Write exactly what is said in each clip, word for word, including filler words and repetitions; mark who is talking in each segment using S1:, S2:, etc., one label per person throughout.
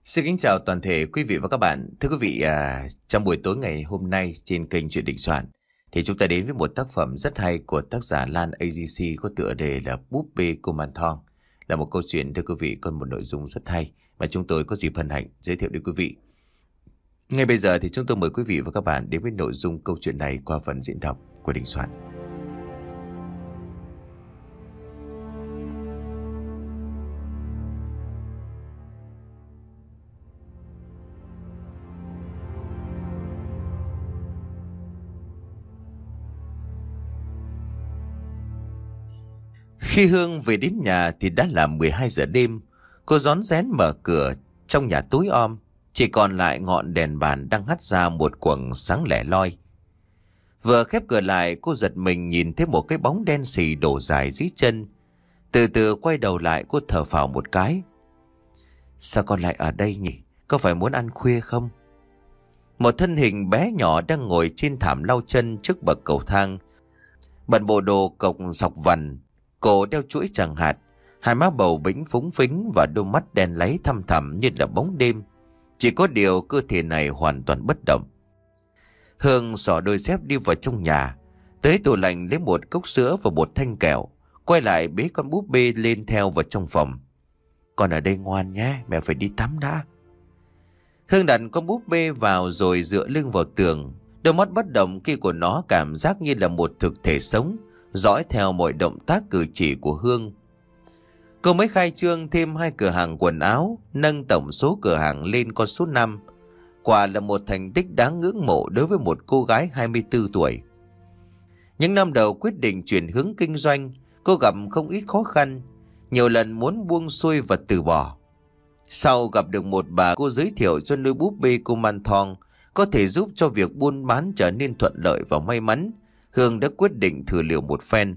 S1: Xin kính chào toàn thể quý vị và các bạn. Thưa quý vị, à, trong buổi tối ngày hôm nay trên kênh Chuyện Đình Soạn thì chúng ta đến với một tác phẩm rất hay của tác giả Lan a giê xê có tựa đề là Búp bê Kuman Thong. Là một câu chuyện, thưa quý vị, có một nội dung rất hay mà chúng tôi có dịp hân hạnh giới thiệu đến quý vị. Ngay bây giờ thì chúng tôi mời quý vị và các bạn đến với nội dung câu chuyện này qua phần diễn đọc của Đình Soạn. Khi Hương về đến nhà thì đã là mười hai giờ đêm. Cô rón rén mở cửa, trong nhà tối om, chỉ còn lại ngọn đèn bàn đang hắt ra một quầng sáng lẻ loi. Vừa khép cửa lại, cô giật mình nhìn thấy một cái bóng đen xì đổ dài dưới chân. Từ từ quay đầu lại, cô thở phào một cái. Sao con lại ở đây nhỉ? Có phải muốn ăn khuya không? Một thân hình bé nhỏ đang ngồi trên thảm lau chân trước bậc cầu thang, bận bộ đồ cộc sọc vằn, cổ đeo chuỗi chẳng hạt, hai má bầu bĩnh phúng phính và đôi mắt đen láy thăm thẳm như là bóng đêm. Chỉ có điều cơ thể này hoàn toàn bất động. Hương xỏ đôi dép đi vào trong nhà, tới tủ lạnh lấy một cốc sữa và một thanh kẹo, quay lại bế con búp bê lên theo vào trong phòng. Con ở đây ngoan nhé, mẹ phải đi tắm đã. Hương đặt con búp bê vào rồi dựa lưng vào tường, đôi mắt bất động kia của nó cảm giác như là một thực thể sống, dõi theo mọi động tác cử chỉ của Hương. Cô mới khai trương thêm hai cửa hàng quần áo, nâng tổng số cửa hàng lên con số năm. Quả là một thành tích đáng ngưỡng mộ đối với một cô gái hai mươi tư tuổi. Những năm đầu quyết định chuyển hướng kinh doanh, cô gặp không ít khó khăn, nhiều lần muốn buông xuôi và từ bỏ. Sau gặp được một bà cô giới thiệu cho nuôi búp bê Kuman Thong có thể giúp cho việc buôn bán trở nên thuận lợi và may mắn, Hương đã quyết định thử liều một phen.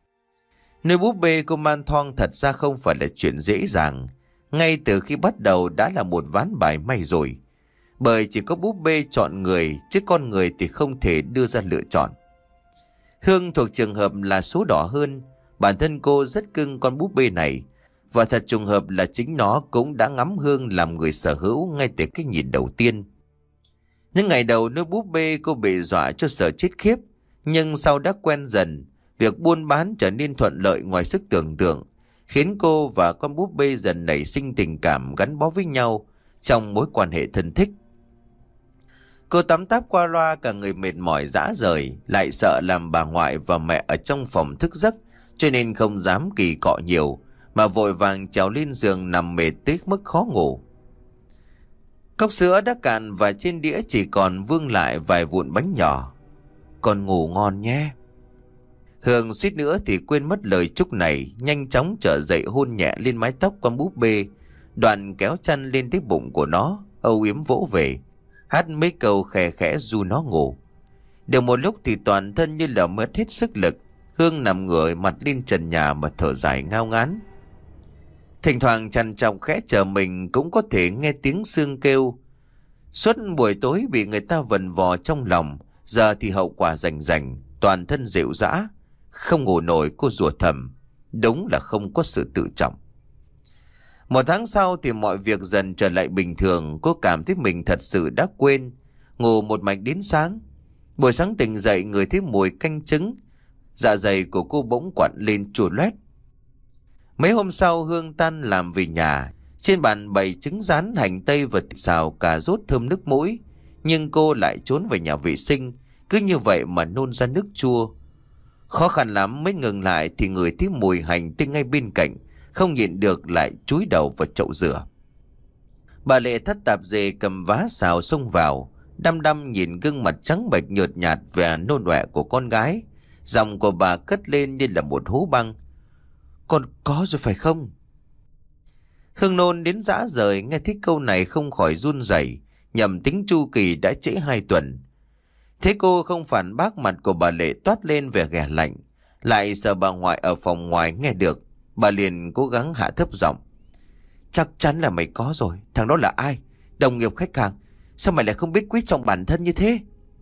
S1: Nuôi búp bê Kuman Thong thật ra không phải là chuyện dễ dàng. Ngay từ khi bắt đầu đã là một ván bài may rồi. Bởi chỉ có búp bê chọn người, chứ con người thì không thể đưa ra lựa chọn. Hương thuộc trường hợp là số đỏ hơn. Bản thân cô rất cưng con búp bê này. Và thật trùng hợp là chính nó cũng đã ngắm Hương làm người sở hữu ngay từ cái nhìn đầu tiên. Những ngày đầu nuôi búp bê cô bị dọa cho sợ chết khiếp. Nhưng sau đã quen dần, việc buôn bán trở nên thuận lợi ngoài sức tưởng tượng, khiến cô và con búp bê dần nảy sinh tình cảm gắn bó với nhau trong mối quan hệ thân thích. Cô tắm táp qua loa cả người mệt mỏi rã rời, lại sợ làm bà ngoại và mẹ ở trong phòng thức giấc, cho nên không dám kỳ cọ nhiều, mà vội vàng trèo lên giường nằm mệt tới mức khó ngủ. Cốc sữa đã cạn và trên đĩa chỉ còn vương lại vài vụn bánh nhỏ. Con ngủ ngon nhé. Hương suýt nữa thì quên mất lời chúc này, nhanh chóng trở dậy hôn nhẹ lên mái tóc con búp bê, đoạn kéo chăn lên tới bụng của nó, âu yếm vỗ về, hát mấy câu khẽ khẽ ru nó ngủ. Được một lúc thì toàn thân như là mất hết sức lực, Hương nằm ngửa mặt lên trần nhà mà thở dài ngao ngán. Thỉnh thoảng trằn trọc khẽ chờ mình cũng có thể nghe tiếng xương kêu. Suốt buổi tối bị người ta vần vò trong lòng, giờ thì hậu quả rành rành, toàn thân rệu rã. Không ngủ nổi, cô rủa thầm. Đúng là không có sự tự trọng. Một tháng sau thì mọi việc dần trở lại bình thường. Cô cảm thấy mình thật sự đã quên. Ngủ một mạch đến sáng. Buổi sáng tỉnh dậy người thấy mùi canh trứng. Dạ dày của cô bỗng quặn lên chua loét. Mấy hôm sau Hương tan làm về nhà. Trên bàn bày trứng rán, hành tây và xào cà rốt thơm nước mũi. Nhưng cô lại trốn về nhà vệ sinh, cứ như vậy mà nôn ra nước chua. Khó khăn lắm mới ngừng lại thì ngửi thấy mùi hành tây ngay bên cạnh, không nhịn được lại chúi đầu vào chậu rửa. Bà Lệ thắt tạp dề cầm vá xào xông vào, đăm đăm nhìn gương mặt trắng bệch nhợt nhạt và nôn ọe của con gái. Giọng của bà cất lên như là một hú băng. Con có rồi phải không? Hương nôn đến rã rời, nghe thấy câu này không khỏi run rẩy. Nhầm tính chu kỳ đã trễ hai tuần. Thế cô không phản bác, mặt của bà Lệ toát lên vẻ ghẻ lạnh. Lại sợ bà ngoại ở phòng ngoài nghe được, bà liền cố gắng hạ thấp giọng. Chắc chắn là mày có rồi. Thằng đó là ai? Đồng nghiệp, khách hàng? Sao mày lại không biết quý trọng bản thân như thế?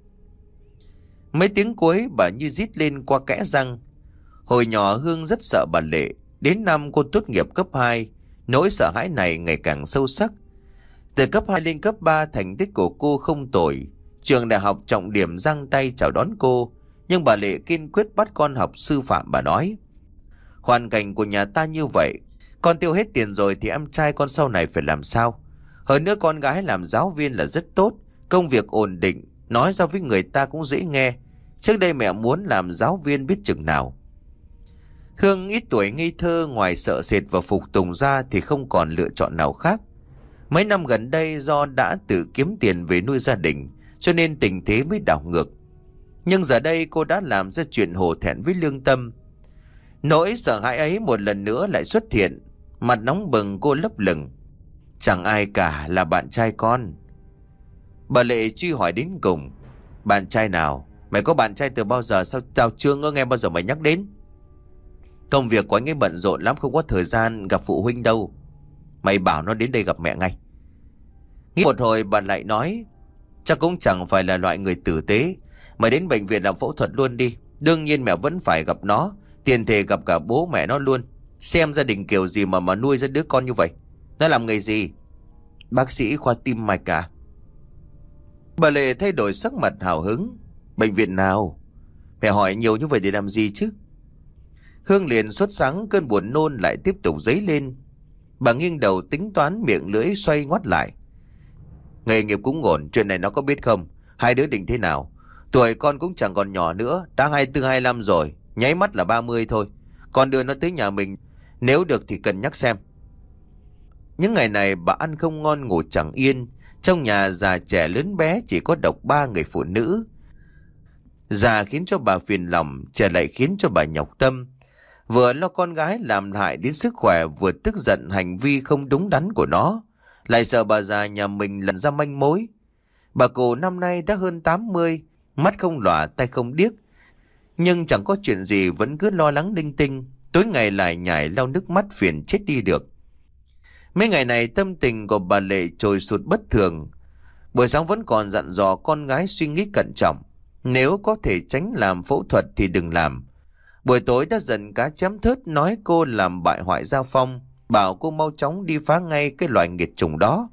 S1: Mấy tiếng cuối bà như rít lên qua kẽ răng. Hồi nhỏ Hương rất sợ bà Lệ. Đến năm cô tốt nghiệp cấp hai, nỗi sợ hãi này ngày càng sâu sắc. Từ cấp hai lên cấp ba, thành tích của cô không tồi. Trường đại học trọng điểm giang tay chào đón cô. Nhưng bà Lệ kiên quyết bắt con học sư phạm. Bà nói, hoàn cảnh của nhà ta như vậy, con tiêu hết tiền rồi thì em trai con sau này phải làm sao? Hơn nữa con gái làm giáo viên là rất tốt, công việc ổn định, nói ra với người ta cũng dễ nghe. Trước đây mẹ muốn làm giáo viên biết chừng nào. Hương ít tuổi ngây thơ, ngoài sợ sệt và phục tùng ra thì không còn lựa chọn nào khác. Mấy năm gần đây do đã tự kiếm tiền về nuôi gia đình, cho nên tình thế mới đảo ngược. Nhưng giờ đây cô đã làm ra chuyện hổ thẹn với lương tâm. Nỗi sợ hãi ấy một lần nữa lại xuất hiện. Mặt nóng bừng cô lấp lửng. Chẳng ai cả, là bạn trai con. Bà Lệ truy hỏi đến cùng. Bạn trai nào? Mày có bạn trai từ bao giờ? Sao tao chưa ngỡ nghe bao giờ mày nhắc đến? Công việc của anh ấy bận rộn lắm, không có thời gian gặp phụ huynh đâu. Mày bảo nó đến đây gặp mẹ ngay. Nghĩ một hồi bà lại nói, chắc cũng chẳng phải là loại người tử tế. Mày đến bệnh viện làm phẫu thuật luôn đi. Đương nhiên mẹ vẫn phải gặp nó, tiền thể gặp cả bố mẹ nó luôn. Xem gia đình kiểu gì mà mà nuôi ra đứa con như vậy. Nó làm nghề gì? Bác sĩ khoa tim mạch à? Bà Lệ thay đổi sắc mặt hào hứng. Bệnh viện nào? Mẹ hỏi nhiều như vậy để làm gì chứ? Hương liền sốt sắng, cơn buồn nôn lại tiếp tục dấy lên. Bà nghiêng đầu tính toán, miệng lưỡi xoay ngoắt lại. Nghề nghiệp cũng ổn, chuyện này nó có biết không? Hai đứa định thế nào? Tuổi con cũng chẳng còn nhỏ nữa, đã hai tư hai lăm rồi, nháy mắt là ba mươi thôi. Con đưa nó tới nhà mình, nếu được thì cân nhắc xem. Những ngày này bà ăn không ngon ngủ chẳng yên. Trong nhà già trẻ lớn bé chỉ có độc ba người phụ nữ. Già khiến cho bà phiền lòng, trẻ lại khiến cho bà nhọc tâm. Vừa lo con gái làm hại đến sức khỏe, vừa tức giận hành vi không đúng đắn của nó, lại sợ bà già nhà mình lần ra manh mối. Bà cụ năm nay đã hơn tám mươi, mắt không lòa tay không điếc, nhưng chẳng có chuyện gì vẫn cứ lo lắng linh tinh, tối ngày lại nhảy lau nước mắt phiền chết đi được. Mấy ngày này tâm tình của bà Lệ trồi sụt bất thường. Buổi sáng vẫn còn dặn dò con gái suy nghĩ cẩn trọng, nếu có thể tránh làm phẫu thuật thì đừng làm. Buổi tối đã dần cá chém thớt nói cô làm bại hoại gia phong, bảo cô mau chóng đi phá ngay cái loại nghiệt chủng đó.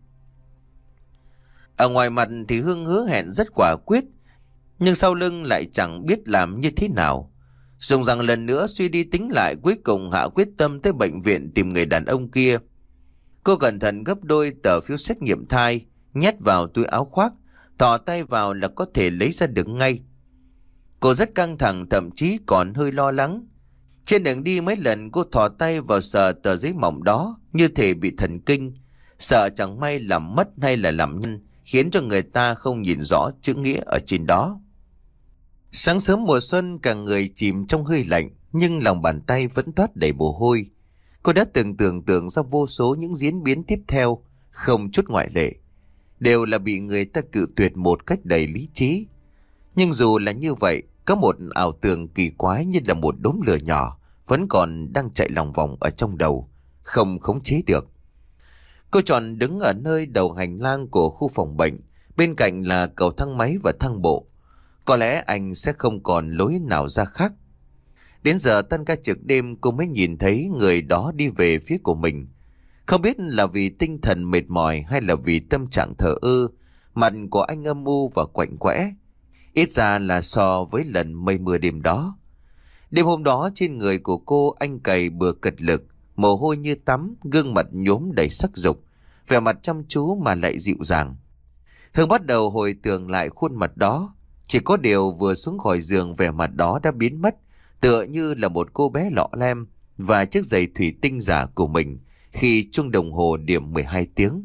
S1: Ở ngoài mặt thì Hương hứa hẹn rất quả quyết, nhưng sau lưng lại chẳng biết làm như thế nào. Dùng rằng lần nữa suy đi tính lại, cuối cùng hạ quyết tâm tới bệnh viện tìm người đàn ông kia. Cô cẩn thận gấp đôi tờ phiếu xét nghiệm thai, nhét vào túi áo khoác, thò tay vào là có thể lấy ra được ngay. Cô rất căng thẳng, thậm chí còn hơi lo lắng. Trên đường đi mấy lần cô thò tay vào sờ tờ giấy mỏng đó, như thể bị thần kinh, sợ chẳng may làm mất hay là làm nhân, khiến cho người ta không nhìn rõ chữ nghĩa ở trên đó. Sáng sớm mùa xuân, cả người chìm trong hơi lạnh, nhưng lòng bàn tay vẫn toát đầy mồ hôi. Cô đã từng tưởng tượng ra vô số những diễn biến tiếp theo, không chút ngoại lệ, đều là bị người ta cự tuyệt một cách đầy lý trí. Nhưng dù là như vậy, có một ảo tưởng kỳ quái như là một đốm lửa nhỏ vẫn còn đang chạy lòng vòng ở trong đầu, không khống chế được. Cô chọn đứng ở nơi đầu hành lang của khu phòng bệnh, bên cạnh là cầu thang máy và thang bộ. Có lẽ anh sẽ không còn lối nào ra khác. Đến giờ tan ca trực đêm, cô mới nhìn thấy người đó đi về phía của mình. Không biết là vì tinh thần mệt mỏi hay là vì tâm trạng thờ ơ, mặt của anh âm u và quạnh quẽ. Ít ra là so với lần mây mưa đêm đó. Đêm hôm đó trên người của cô anh cày bừa cật lực, mồ hôi như tắm, gương mặt nhuốm đầy sắc dục, vẻ mặt chăm chú mà lại dịu dàng. Hương bắt đầu hồi tưởng lại khuôn mặt đó. Chỉ có điều vừa xuống khỏi giường, vẻ mặt đó đã biến mất, tựa như là một cô bé lọ lem và chiếc giày thủy tinh giả của mình khi chuông đồng hồ điểm mười hai tiếng.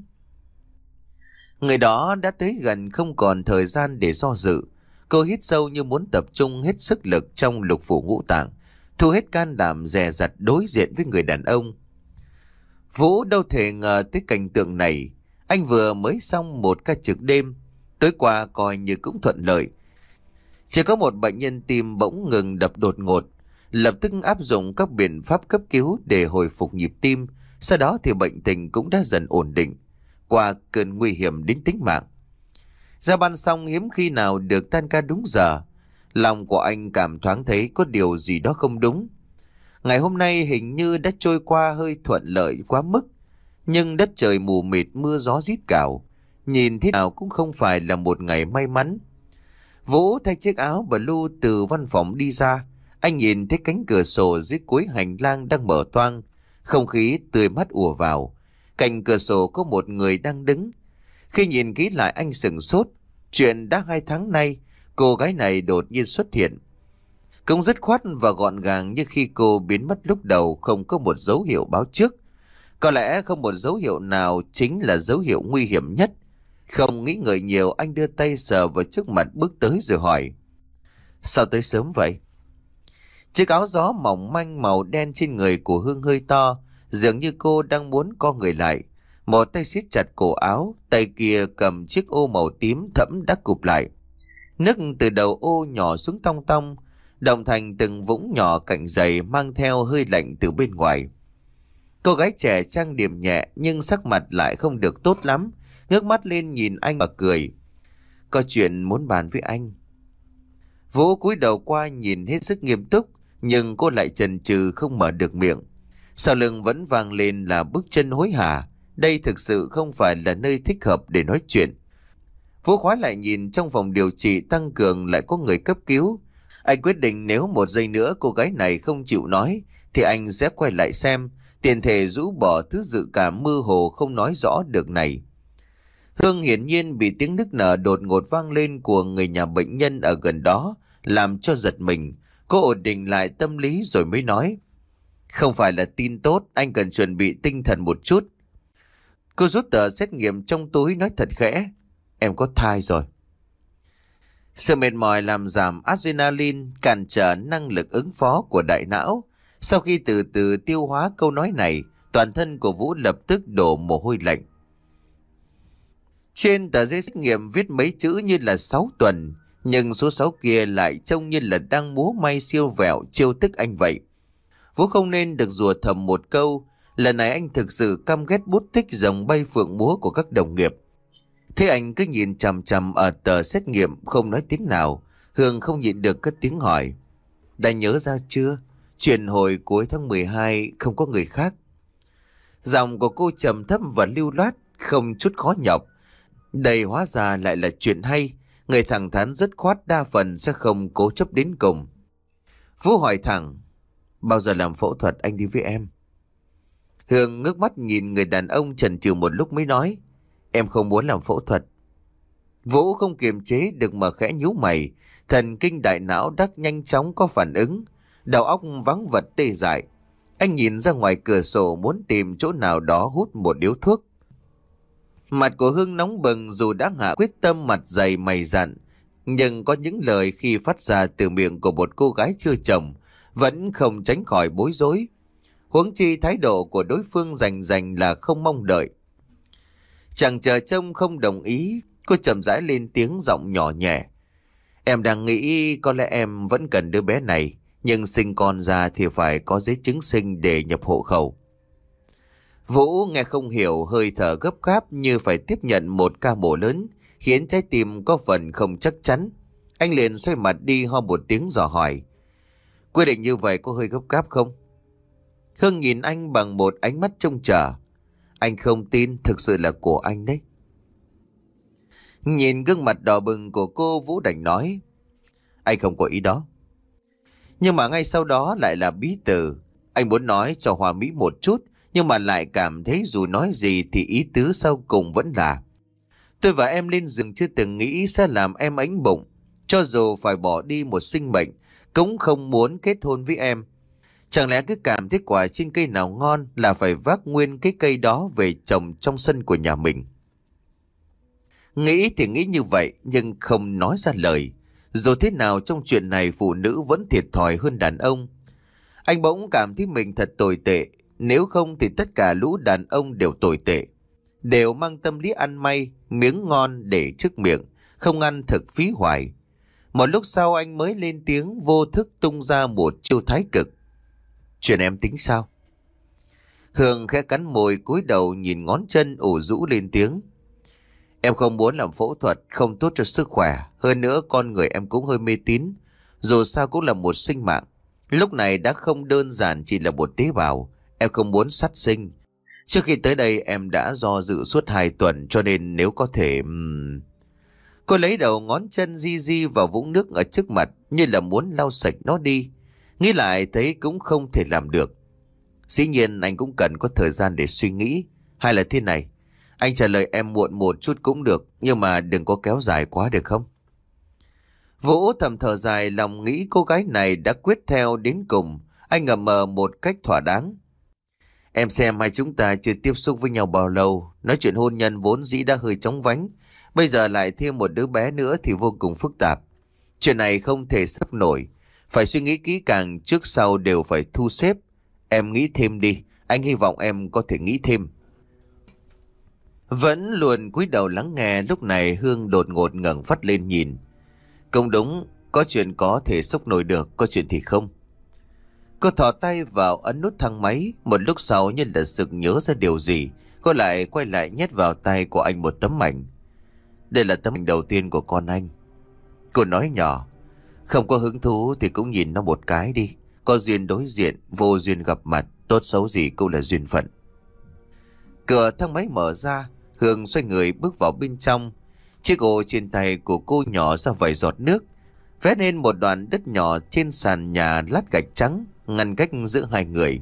S1: Người đó đã tới gần, không còn thời gian để do dự. Cô hít sâu như muốn tập trung hết sức lực trong lục phủ ngũ tạng, thu hết can đảm dè dặt đối diện với người đàn ông. Vũ đâu thể ngờ tới cảnh tượng này. Anh vừa mới xong một ca trực đêm, tối qua coi như cũng thuận lợi. Chỉ có một bệnh nhân tim bỗng ngừng đập đột ngột, lập tức áp dụng các biện pháp cấp cứu để hồi phục nhịp tim. Sau đó thì bệnh tình cũng đã dần ổn định, qua cơn nguy hiểm đến tính mạng. Ra ban xong hiếm khi nào được tan ca đúng giờ. Lòng của anh cảm thoáng thấy có điều gì đó không đúng. Ngày hôm nay hình như đã trôi qua hơi thuận lợi quá mức. Nhưng đất trời mù mịt, mưa gió rít cào, nhìn thế nào cũng không phải là một ngày may mắn. Vũ thay chiếc áo blue từ văn phòng đi ra. Anh nhìn thấy cánh cửa sổ dưới cuối hành lang đang mở toang, không khí tươi mát ùa vào. Cạnh cửa sổ có một người đang đứng. Khi nhìn kỹ lại anh sửng sốt. Chuyện đã hai tháng nay, cô gái này đột nhiên xuất hiện. Cũng dứt khoát và gọn gàng như khi cô biến mất lúc đầu, không có một dấu hiệu báo trước. Có lẽ không một dấu hiệu nào chính là dấu hiệu nguy hiểm nhất. Không nghĩ ngợi nhiều, anh đưa tay sờ vào trước mặt bước tới rồi hỏi: Sao tới sớm vậy? Chiếc áo gió mỏng manh màu đen trên người của Hương hơi to, dường như cô đang muốn co người lại. Một tay siết chặt cổ áo, tay kia cầm chiếc ô màu tím thẫm đã cụp lại. Nước từ đầu ô nhỏ xuống tong tong, động thành từng vũng nhỏ cạnh giày, mang theo hơi lạnh từ bên ngoài. Cô gái trẻ trang điểm nhẹ nhưng sắc mặt lại không được tốt lắm, ngước mắt lên nhìn anh và cười: Có chuyện muốn bàn với anh. Vũ cúi đầu qua nhìn hết sức nghiêm túc, nhưng cô lại chần chừ không mở được miệng. Sau lưng vẫn vang lên là bước chân hối hả. Đây thực sự không phải là nơi thích hợp để nói chuyện. Vũ khóa lại nhìn trong phòng điều trị tăng cường lại có người cấp cứu. Anh quyết định nếu một giây nữa cô gái này không chịu nói thì anh sẽ quay lại xem, tiền thể rũ bỏ thứ dự cảm mơ hồ không nói rõ được này. Hương hiển nhiên bị tiếng nức nở đột ngột vang lên của người nhà bệnh nhân ở gần đó làm cho giật mình. Cô ổn định lại tâm lý rồi mới nói: Không phải là tin tốt, anh cần chuẩn bị tinh thần một chút. Cô rút tờ xét nghiệm trong túi nói thật khẽ: Em có thai rồi. Sự mệt mỏi làm giảm adrenaline, cản trở năng lực ứng phó của đại não. Sau khi từ từ tiêu hóa câu nói này, toàn thân của Vũ lập tức đổ mồ hôi lạnh. Trên tờ giấy xét nghiệm viết mấy chữ như là sáu tuần, nhưng số sáu kia lại trông như là đang múa may siêu vẹo chiêu tức anh vậy. Vũ không nên được rủa thầm một câu. Lần này anh thực sự căm ghét bút tích rồng bay phượng múa của các đồng nghiệp. Thế anh cứ nhìn chằm chằm ở tờ xét nghiệm không nói tiếng nào. Hương không nhịn được cất tiếng hỏi: Đã nhớ ra chưa? Chuyện hồi cuối tháng mười hai không có người khác. Giọng của cô trầm thấp và lưu loát, không chút khó nhọc. Đây hóa ra lại là chuyện hay. Người thẳng thắn dứt khoát đa phần sẽ không cố chấp đến cùng. Vũ hỏi thẳng: Bao giờ làm phẫu thuật anh đi với em? Hương ngước mắt nhìn người đàn ông chần chừ một lúc mới nói: Em không muốn làm phẫu thuật. Vũ không kiềm chế được mà khẽ nhíu mày. Thần kinh đại não đắc nhanh chóng có phản ứng. Đầu óc vắng vật tê dại. Anh nhìn ra ngoài cửa sổ muốn tìm chỗ nào đó hút một điếu thuốc. Mặt của Hương nóng bừng dù đã hạ quyết tâm, mặt dày mày dặn. Nhưng có những lời khi phát ra từ miệng của một cô gái chưa chồng vẫn không tránh khỏi bối rối. Huống chi thái độ của đối phương rành rành là không mong đợi. Chẳng chờ trông không đồng ý, cô chậm rãi lên tiếng giọng nhỏ nhẹ: Em đang nghĩ có lẽ em vẫn cần đứa bé này, nhưng sinh con ra thì phải có giấy chứng sinh để nhập hộ khẩu. Vũ nghe không hiểu, hơi thở gấp gáp như phải tiếp nhận một ca mổ lớn, khiến trái tim có phần không chắc chắn. Anh liền xoay mặt đi, ho một tiếng dò hỏi: Quyết định như vậy có hơi gấp gáp không? Hương nhìn anh bằng một ánh mắt trông chờ: Anh không tin, thực sự là của anh đấy. Nhìn gương mặt đỏ bừng của cô, Vũ đành nói: Anh không có ý đó. Nhưng mà ngay sau đó lại là bí từ. Anh muốn nói cho hòa mỹ một chút, nhưng mà lại cảm thấy dù nói gì thì ý tứ sau cùng vẫn là: Tôi và em lên giường chưa từng nghĩ sẽ làm em ánh bụng. Cho dù phải bỏ đi một sinh mệnh, cũng không muốn kết hôn với em. Chẳng lẽ cứ cảm thấy quả trên cây nào ngon là phải vác nguyên cái cây đó về trồng trong sân của nhà mình? Nghĩ thì nghĩ như vậy, nhưng không nói ra lời. Dù thế nào trong chuyện này phụ nữ vẫn thiệt thòi hơn đàn ông. Anh bỗng cảm thấy mình thật tồi tệ. Nếu không thì tất cả lũ đàn ông đều tồi tệ, đều mang tâm lý ăn may, miếng ngon để trước miệng, không ăn thực phí hoài. Một lúc sau anh mới lên tiếng vô thức tung ra một chiêu thái cực: Chuyện em tính sao? Hương khẽ cắn môi cúi đầu nhìn ngón chân ủ rũ lên tiếng: Em không muốn làm phẫu thuật, không tốt cho sức khỏe. Hơn nữa con người em cũng hơi mê tín. Dù sao cũng là một sinh mạng. Lúc này đã không đơn giản chỉ là một tế bào. Em không muốn sát sinh. Trước khi tới đây em đã do dự suốt hai tuần, cho nên nếu có thể... ừm, Cô lấy đầu ngón chân di di vào vũng nước ở trước mặt như là muốn lau sạch nó đi. Nghĩ lại thấy cũng không thể làm được. Dĩ nhiên anh cũng cần có thời gian để suy nghĩ. Hay là thế này, anh trả lời em muộn một chút cũng được, nhưng mà đừng có kéo dài quá được không? Vũ thầm thở dài, lòng nghĩ cô gái này đã quyết theo đến cùng. Anh ngầm mờ một cách thỏa đáng. Em xem hai chúng ta chưa tiếp xúc với nhau bao lâu. Nói chuyện hôn nhân vốn dĩ đã hơi chóng vánh. Bây giờ lại thêm một đứa bé nữa thì vô cùng phức tạp. Chuyện này không thể sắp nổi. Phải suy nghĩ kỹ càng, trước sau đều phải thu xếp. Em nghĩ thêm đi. Anh hy vọng em có thể nghĩ thêm. Vẫn luôn cúi đầu lắng nghe, lúc này Hương đột ngột ngẩng phát lên nhìn. Không đúng, có chuyện có thể sốc nổi được, có chuyện thì không. Cô thò tay vào ấn nút thang máy. Một lúc sau như là sực nhớ ra điều gì, cô lại quay lại nhét vào tay của anh một tấm ảnh. Đây là tấm ảnh đầu tiên của con anh. Cô nói nhỏ. Không có hứng thú thì cũng nhìn nó một cái đi. Có duyên đối diện, vô duyên gặp mặt, tốt xấu gì cũng là duyên phận. Cửa thang máy mở ra, Hương xoay người bước vào bên trong. Chiếc ô trên tay của cô nhỏ ra vài giọt nước, vẽ nên một đoạn đất nhỏ trên sàn nhà lát gạch trắng, ngăn cách giữa hai người.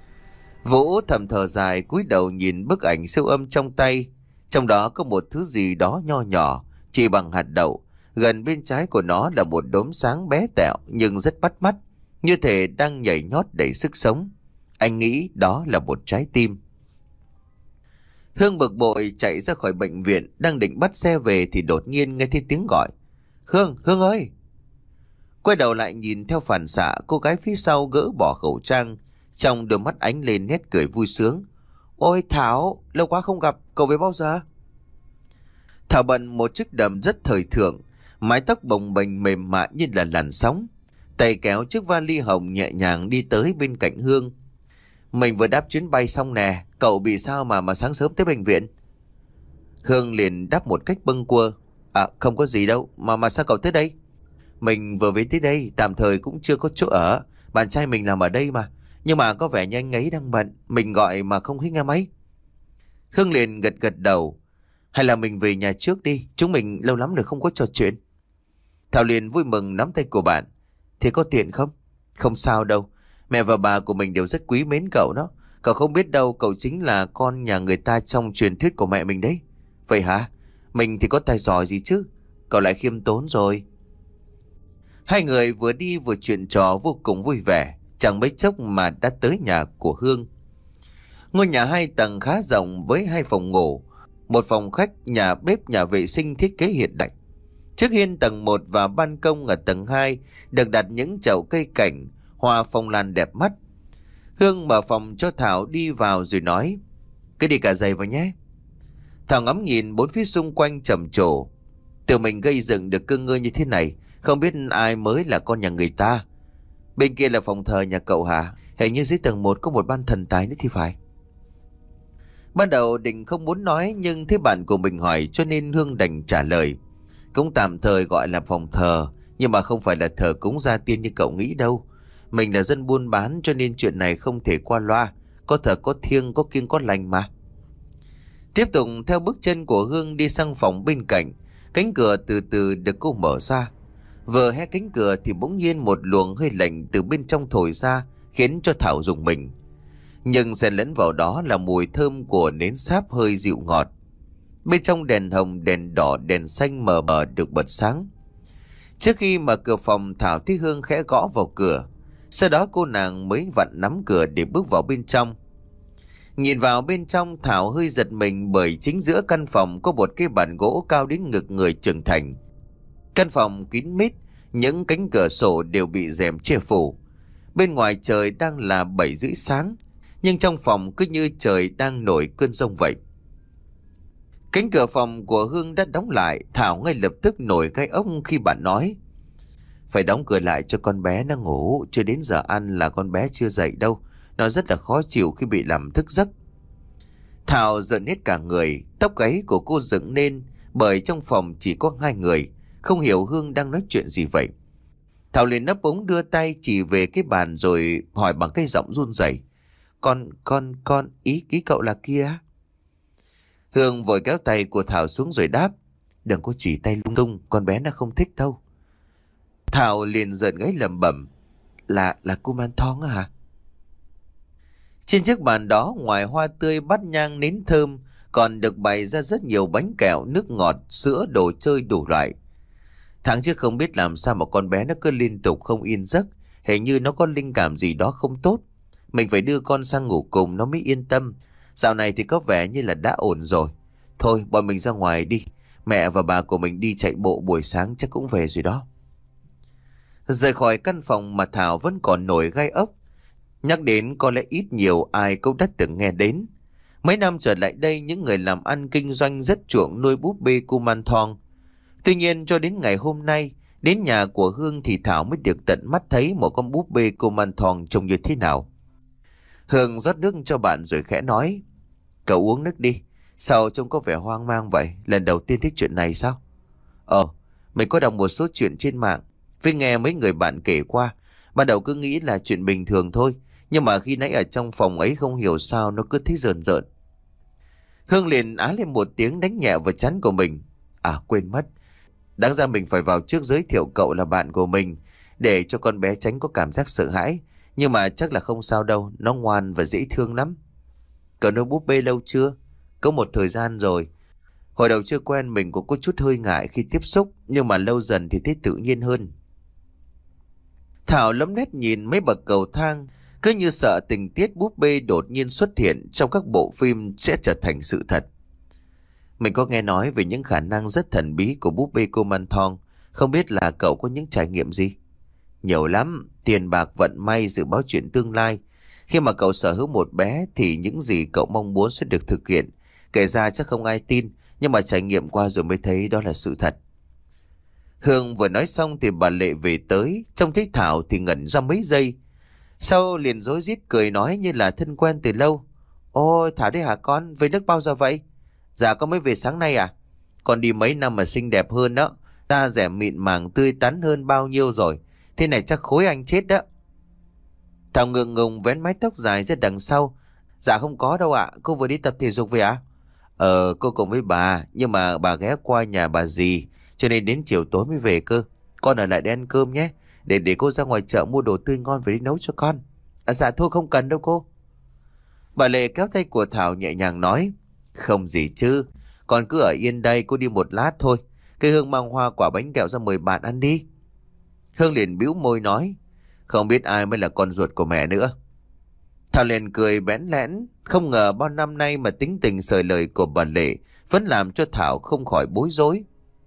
S1: Vũ thầm thở dài, cúi đầu nhìn bức ảnh siêu âm trong tay. Trong đó có một thứ gì đó nho nhỏ, chỉ bằng hạt đậu. Gần bên trái của nó là một đốm sáng bé tẹo nhưng rất bắt mắt, như thể đang nhảy nhót đầy sức sống. Anh nghĩ đó là một trái tim. Hương bực bội chạy ra khỏi bệnh viện, đang định bắt xe về thì đột nhiên nghe thấy tiếng gọi. Hương, Hương ơi! Quay đầu lại nhìn theo phản xạ, cô gái phía sau gỡ bỏ khẩu trang, trong đôi mắt ánh lên nét cười vui sướng. Ôi Thảo, lâu quá không gặp, cậu về bao giờ? Thảo bận một chiếc đầm rất thời thượng, mái tóc bồng bềnh mềm mại như là làn sóng, tay kéo chiếc vali hồng nhẹ nhàng đi tới bên cạnh Hương. Mình vừa đáp chuyến bay xong nè, cậu bị sao mà mà sáng sớm tới bệnh viện? Hương liền đáp một cách bâng quơ. À không có gì đâu, mà mà sao cậu tới đây? Mình vừa về tới đây, tạm thời cũng chưa có chỗ ở, bạn trai mình làm ở đây mà. Nhưng mà có vẻ như anh ấy đang bận, mình gọi mà không thấy nghe máy. Hương liền gật gật đầu. Hay là mình về nhà trước đi, chúng mình lâu lắm rồi không có trò chuyện. Thảo liền vui mừng nắm tay của bạn. Thế có tiện không? Không sao đâu, mẹ và bà của mình đều rất quý mến cậu đó. Cậu không biết đâu, cậu chính là con nhà người ta trong truyền thuyết của mẹ mình đấy. Vậy hả? Mình thì có tài giỏi gì chứ? Cậu lại khiêm tốn rồi. Hai người vừa đi vừa chuyện trò vô cùng vui vẻ. Chẳng mấy chốc mà đã tới nhà của Hương. Ngôi nhà hai tầng khá rộng với hai phòng ngủ, một phòng khách, nhà bếp, nhà vệ sinh thiết kế hiện đại. Trước hiên tầng một và ban công ở tầng hai được đặt những chậu cây cảnh, hoa phong lan đẹp mắt. Hương mở phòng cho Thảo đi vào rồi nói. Cứ đi cả giày vào nhé. Thảo ngắm nhìn bốn phía xung quanh trầm trồ. Tự mình gây dựng được cơ ngơi như thế này, không biết ai mới là con nhà người ta. Bên kia là phòng thờ nhà cậu hả? Hình như dưới tầng một có một ban thần tài nữa thì phải. Ban đầu định không muốn nói, nhưng thấy bạn của mình hỏi cho nên Hương đành trả lời. Cũng tạm thời gọi là phòng thờ, nhưng mà không phải là thờ cúng gia tiên như cậu nghĩ đâu. Mình là dân buôn bán cho nên chuyện này không thể qua loa. Có thờ có thiêng, có kiêng có lành mà. Tiếp tục theo bước chân của Hương đi sang phòng bên cạnh. Cánh cửa từ từ được cô mở ra. Vừa hé cánh cửa thì bỗng nhiên một luồng hơi lạnh từ bên trong thổi ra, khiến cho Thảo rùng mình. Nhưng xen lẫn vào đó là mùi thơm của nến sáp hơi dịu ngọt. Bên trong đèn hồng, đèn đỏ, đèn xanh mờ mờ được bật sáng. Trước khi mở cửa phòng, Thảo thấy Hương khẽ gõ vào cửa. Sau đó cô nàng mới vặn nắm cửa để bước vào bên trong. Nhìn vào bên trong, Thảo hơi giật mình bởi chính giữa căn phòng có một cái bàn gỗ cao đến ngực người trưởng thành. Căn phòng kín mít, những cánh cửa sổ đều bị rèm che phủ. Bên ngoài trời đang là bảy rưỡi sáng, nhưng trong phòng cứ như trời đang nổi cơn giông vậy. Cánh cửa phòng của Hương đã đóng lại. Thảo ngay lập tức nổi gai ốc khi bạn nói. Phải đóng cửa lại cho con bé nó ngủ, chưa đến giờ ăn là con bé chưa dậy đâu. Nó rất là khó chịu khi bị làm thức giấc. Thảo giận hết cả người, tóc gáy của cô dựng lên, bởi trong phòng chỉ có hai người, không hiểu Hương đang nói chuyện gì vậy. Thảo liền nấp úng đưa tay chỉ về cái bàn rồi hỏi bằng cái giọng run rẩy. Con, con, con, ý, ý cậu là kia. Hương vội kéo tay của Thảo xuống rồi đáp. Đừng có chỉ tay lung tung, con bé nó không thích đâu. Thảo liền giận gáy lẩm bẩm. Là, là kuman thong á hả? Trên chiếc bàn đó ngoài hoa tươi, bát nhang, nến thơm, còn được bày ra rất nhiều bánh kẹo, nước ngọt, sữa, đồ chơi đủ loại. Tháng trước không biết làm sao mà con bé nó cứ liên tục không yên giấc, hình như nó có linh cảm gì đó không tốt. Mình phải đưa con sang ngủ cùng nó mới yên tâm. Dạo này thì có vẻ như là đã ổn rồi. Thôi bọn mình ra ngoài đi. Mẹ và bà của mình đi chạy bộ buổi sáng chắc cũng về rồi đó. Rời khỏi căn phòng mà Thảo vẫn còn nổi gai ốc. Nhắc đến có lẽ ít nhiều ai cũng đã từng nghe đến. Mấy năm trở lại đây, những người làm ăn kinh doanh rất chuộng nuôi búp bê kuman thong. Tuy nhiên cho đến ngày hôm nay, đến nhà của Hương thì Thảo mới được tận mắt thấy một con búp bê kuman thong trông như thế nào. Hương rót nước cho bạn rồi khẽ nói. Cậu uống nước đi. Sao trông có vẻ hoang mang vậy? Lần đầu tiên thích chuyện này sao? Ờ, mình có đọc một số chuyện trên mạng, với nghe mấy người bạn kể qua. Ban đầu cứ nghĩ là chuyện bình thường thôi, nhưng mà khi nãy ở trong phòng ấy không hiểu sao nó cứ thấy rợn rợn. Hương liền á lên một tiếng, đánh nhẹ vào trán của mình. À quên mất, đáng ra mình phải vào trước giới thiệu cậu là bạn của mình, để cho con bé tránh có cảm giác sợ hãi. Nhưng mà chắc là không sao đâu, nó ngoan và dễ thương lắm. Cậu nuôi búp bê lâu chưa? Có một thời gian rồi. Hồi đầu chưa quen mình cũng có chút hơi ngại khi tiếp xúc, nhưng mà lâu dần thì thấy tự nhiên hơn. Thảo lấm nét nhìn mấy bậc cầu thang, cứ như sợ tình tiết búp bê đột nhiên xuất hiện trong các bộ phim sẽ trở thành sự thật. Mình có nghe nói về những khả năng rất thần bí của búp bê kuman thong. Không biết là cậu có những trải nghiệm gì? Nhiều lắm, tiền bạc, vận may, dự báo chuyện tương lai. Khi mà cậu sở hữu một bé thì những gì cậu mong muốn sẽ được thực hiện. Kể ra chắc không ai tin, nhưng mà trải nghiệm qua rồi mới thấy đó là sự thật. Hương vừa nói xong thì bà Lệ về tới, trông thấy Thảo thì ngẩn ra mấy giây. Sau liền rối rít cười nói như là thân quen từ lâu. Ôi Thảo đấy hả con, về nước bao giờ vậy? Dạ con mới về sáng nay à? Con đi mấy năm mà xinh đẹp hơn đó, da dẻ mịn màng tươi tắn hơn bao nhiêu rồi. Thế này chắc khối anh chết đó. Thảo ngượng ngùng vén mái tóc dài ra đằng sau. Dạ không có đâu ạ, cô vừa đi tập thể dục về ạ? À? Ờ cô cùng với bà, nhưng mà bà ghé qua nhà bà dì, cho nên đến chiều tối mới về cơ. Con ở lại để ăn cơm nhé, Để để cô ra ngoài chợ mua đồ tươi ngon về đi nấu cho con. À dạ thôi không cần đâu cô. Bà Lệ kéo tay của Thảo nhẹ nhàng nói. Không gì chứ, con cứ ở yên đây, cô đi một lát thôi. Cây Hương mang hoa quả bánh kẹo ra mời bạn ăn đi. Hương liền bĩu môi nói. Không biết ai mới là con ruột của mẹ nữa. Thảo liền cười bẽn lẽn. Không ngờ bao năm nay mà tính tình sời lời của bà Lệ vẫn làm cho Thảo không khỏi bối rối.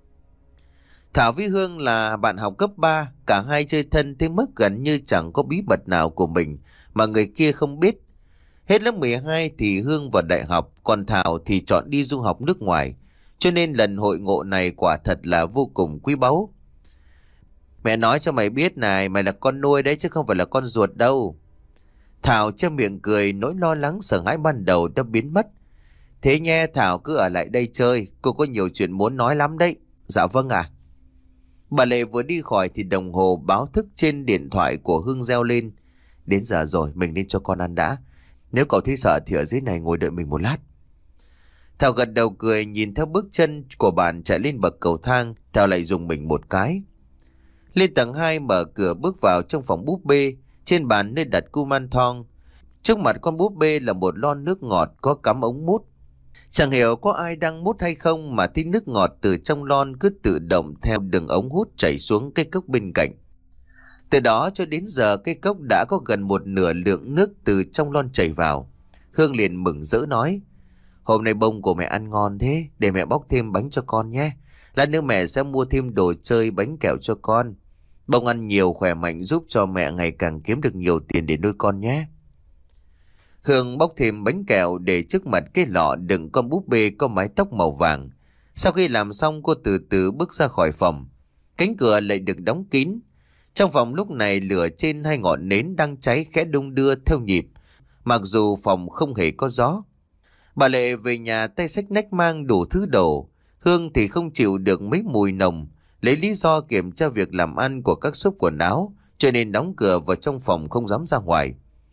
S1: Thảo với Hương là bạn học cấp ba, cả hai chơi thân tới mức gần như chẳng có bí mật nào của mình mà người kia không biết. Hết lớp mười hai thì Hương vào đại học, còn Thảo thì chọn đi du học nước ngoài, cho nên lần hội ngộ này quả thật là vô cùng quý báu. Mẹ nói cho mày biết này, mày là con nuôi đấy chứ không phải là con ruột đâu. Thảo che miệng cười, nỗi lo lắng sợ hãi ban đầu đã biến mất. Thế nhé Thảo, cứ ở lại đây chơi, cô có nhiều chuyện muốn nói lắm đấy. Dạ vâng ạ. Bà Lệ vừa đi khỏi thì đồng hồ báo thức trên điện thoại của Hương reo lên. Đến giờ rồi, mình nên cho con ăn đã. Nếu cậu thấy sợ thì ở dưới này ngồi đợi mình một lát. Thảo gật đầu cười, nhìn theo bước chân của bạn chạy lên bậc cầu thang. Thảo lại dùng mình một cái. Lên tầng hai, mở cửa bước vào trong phòng búp bê. Trên bàn nơi đặt kuman thong. Trước mặt con búp bê là một lon nước ngọt có cắm ống mút. Chẳng hiểu có ai đang mút hay không mà tí nước ngọt từ trong lon cứ tự động theo đường ống hút chảy xuống cái cốc bên cạnh. Từ đó cho đến giờ cái cốc đã có gần một nửa lượng nước từ trong lon chảy vào. Hương liền mừng rỡ nói. Hôm nay bông của mẹ ăn ngon thế, để mẹ bóc thêm bánh cho con nhé. Lát nữa mẹ sẽ mua thêm đồ chơi bánh kẹo cho con. Bông ăn nhiều khỏe mạnh giúp cho mẹ ngày càng kiếm được nhiều tiền để nuôi con nhé. Hương bóc thêm bánh kẹo để trước mặt cái lọ đựng con búp bê có mái tóc màu vàng. Sau khi làm xong cô từ từ bước ra khỏi phòng. Cánh cửa lại được đóng kín. Trong phòng lúc này lửa trên hai ngọn nến đang cháy khẽ đung đưa theo nhịp. Mặc dù phòng không hề có gió. Bà Lệ về nhà tay xách nách mang đủ thứ đồ. Hương thì không chịu được mấy mùi nồng. Lấy lý do kiểm tra việc làm ăn của các shop quần áo, cho nên đóng cửa vào trong phòng không dám ra ngoài.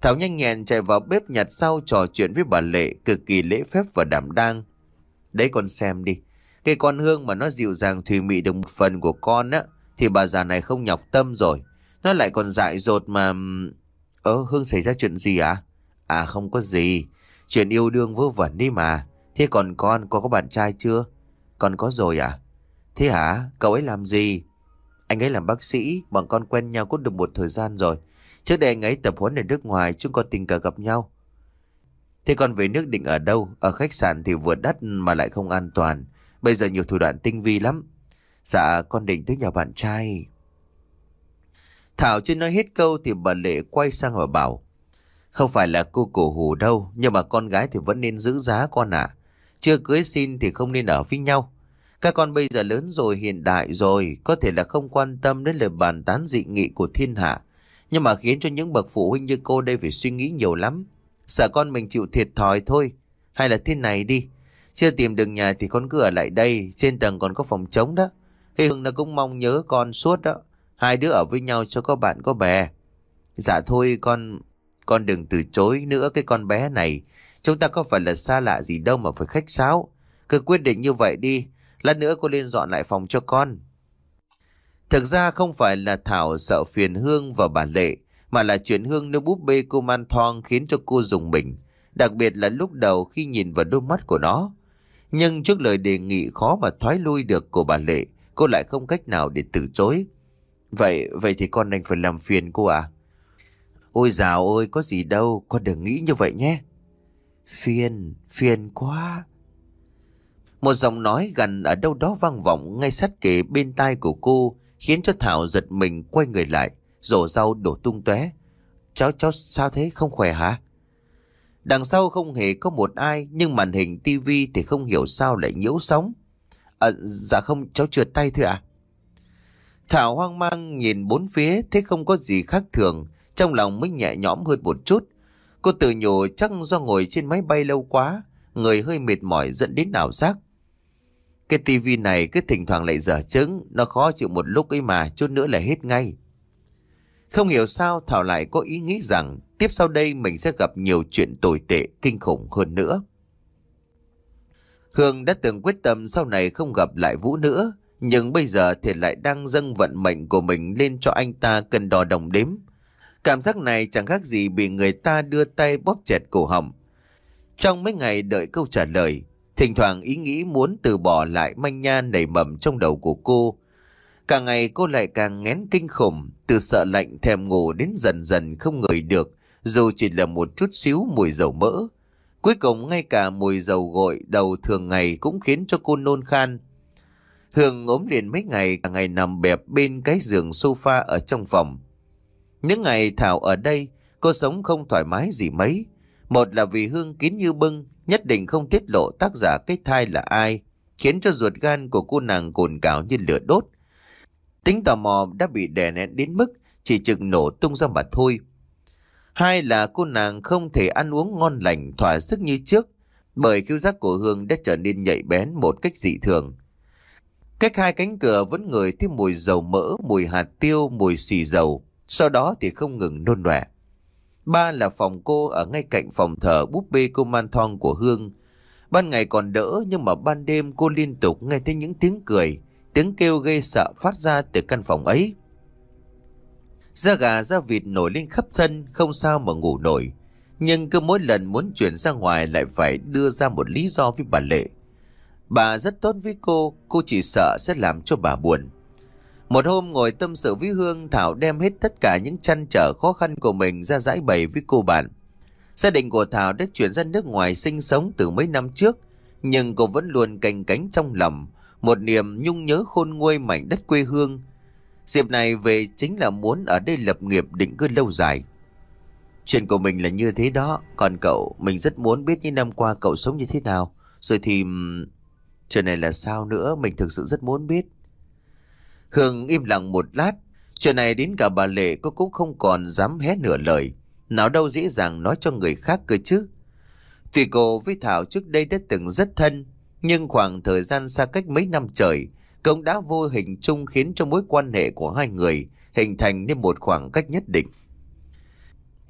S1: Thảo nhanh nhẹn chạy vào bếp nhặt sau trò chuyện với bà Lệ, cực kỳ lễ phép và đảm đang. Đấy con xem đi, cái con Hương mà nó dịu dàng thùy mị được một phần của con á, thì bà già này không nhọc tâm rồi. Nó lại còn dại dột mà... Ơ, Hương xảy ra chuyện gì à? À không có gì, chuyện yêu đương vớ vẩn đi mà. Thế còn con, con có bạn trai chưa? Con có rồi à? Thế hả? Cậu ấy làm gì? Anh ấy làm bác sĩ, bọn con quen nhau cũng được một thời gian rồi. Trước đây anh ấy tập huấn ở nước ngoài, chúng con tình cờ gặp nhau. Thế con về nước định ở đâu? Ở khách sạn thì vừa đắt mà lại không an toàn. Bây giờ nhiều thủ đoạn tinh vi lắm. Dạ con định tới nhà bạn trai. Thảo chưa nói hết câu thì bà Lệ quay sang và bảo: Không phải là cô cổ hủ đâu, nhưng mà con gái thì vẫn nên giữ giá con ạ. Chưa cưới xin thì không nên ở với nhau. Các con bây giờ lớn rồi, hiện đại rồi, có thể là không quan tâm đến lời bàn tán dị nghị của thiên hạ, nhưng mà khiến cho những bậc phụ huynh như cô đây phải suy nghĩ nhiều lắm. Sợ con mình chịu thiệt thòi thôi. Hay là thế này đi, chưa tìm được nhà thì con cứ ở lại đây, trên tầng còn có phòng trống đó. Khi Hương nó cũng mong nhớ con suốt đó. Hai đứa ở với nhau cho có bạn có bè. Dạ thôi con Con đừng từ chối nữa cái con bé này. Chúng ta có phải là xa lạ gì đâu mà phải khách sáo. Cứ quyết định như vậy đi. Lát nữa cô lên dọn lại phòng cho con. Thực ra không phải là Thảo sợ phiền Hương và bà Lệ, mà là chuyện Hương nêu búp bê cô Man Thong khiến cho cô rùng mình. Đặc biệt là lúc đầu khi nhìn vào đôi mắt của nó. Nhưng trước lời đề nghị khó mà thoái lui được của bà Lệ, cô lại không cách nào để từ chối. Vậy vậy thì con đành phải làm phiền cô à? Ôi dào ôi, có gì đâu, con đừng nghĩ như vậy nhé. Phiền, phiền quá. Một giọng nói gần ở đâu đó vang vọng ngay sát kề bên tai của cô, khiến cho Thảo giật mình quay người lại, rổ rau đổ tung tóe. Cháu cháu sao thế, không khỏe hả? Đằng sau không hề có một ai, nhưng màn hình tivi thì không hiểu sao lại nhiễu sóng. À, dạ không, cháu trượt tay thôi ạ. Thảo hoang mang nhìn bốn phía, thấy không có gì khác thường, trong lòng mới nhẹ nhõm hơn một chút. Cô tự nhủ chắc do ngồi trên máy bay lâu quá, người hơi mệt mỏi dẫn đến ảo giác. Cái tivi này cứ thỉnh thoảng lại dở trứng, nó khó chịu một lúc ấy mà, chút nữa là hết ngay. Không hiểu sao Thảo lại có ý nghĩ rằng tiếp sau đây mình sẽ gặp nhiều chuyện tồi tệ kinh khủng hơn nữa. Hương đã từng quyết tâm sau này không gặp lại Vũ nữa, nhưng bây giờ thì lại đang dâng vận mệnh của mình lên cho anh ta cân đo đong đếm. Cảm giác này chẳng khác gì bị người ta đưa tay bóp chẹt cổ họng. Trong mấy ngày đợi câu trả lời, thỉnh thoảng ý nghĩ muốn từ bỏ lại manh nha nảy mầm trong đầu của cô. Càng ngày cô lại càng nghén kinh khủng, từ sợ lạnh thèm ngủ đến dần dần không ngửi được, dù chỉ là một chút xíu mùi dầu mỡ. Cuối cùng ngay cả mùi dầu gội đầu thường ngày cũng khiến cho cô nôn khan. Hương ốm liền mấy ngày, cả ngày nằm bẹp bên cái giường sofa ở trong phòng. Những ngày Thảo ở đây, cô sống không thoải mái gì mấy. Một là vì Hương kín như bưng, nhất định không tiết lộ tác giả cái thai là ai, khiến cho ruột gan của cô nàng cồn cào như lửa đốt. Tính tò mò đã bị đè nén đến mức chỉ chừng nổ tung ra mà thôi. Hai là cô nàng không thể ăn uống ngon lành thỏa sức như trước, bởi khứu giác của Hương đã trở nên nhạy bén một cách dị thường. Cách hai cánh cửa vẫn ngửi thấy mùi dầu mỡ, mùi hạt tiêu, mùi xì dầu, sau đó thì không ngừng nôn ọe. Ba là phòng cô ở ngay cạnh phòng thờ búp bê cô Man Thong của Hương. Ban ngày còn đỡ, nhưng mà ban đêm cô liên tục nghe thấy những tiếng cười, tiếng kêu ghê sợ phát ra từ căn phòng ấy. Da gà da vịt nổi lên khắp thân, không sao mà ngủ nổi. Nhưng cứ mỗi lần muốn chuyển ra ngoài lại phải đưa ra một lý do với bà Lệ. Bà rất tốt với cô, cô chỉ sợ sẽ làm cho bà buồn. Một hôm ngồi tâm sự với Hương, Thảo đem hết tất cả những trăn trở khó khăn của mình ra giải bày với cô bạn. Gia đình của Thảo đã chuyển ra nước ngoài sinh sống từ mấy năm trước, nhưng cô vẫn luôn canh cánh trong lòng một niềm nhung nhớ khôn nguôi mảnh đất quê hương. Dịp này về chính là muốn ở đây lập nghiệp định cư lâu dài. Chuyện của mình là như thế đó, còn cậu, mình rất muốn biết những năm qua cậu sống như thế nào. Rồi thì... chuyện này là sao nữa, mình thực sự rất muốn biết. Hương im lặng một lát. Chuyện này đến cả bà Lệ cô cũng không còn dám hé nửa lời. Nào đâu dễ dàng nói cho người khác cơ chứ. Tuy cô với Thảo trước đây đã từng rất thân, nhưng khoảng thời gian xa cách mấy năm trời cũng đã vô hình chung khiến cho mối quan hệ của hai người hình thành nên một khoảng cách nhất định.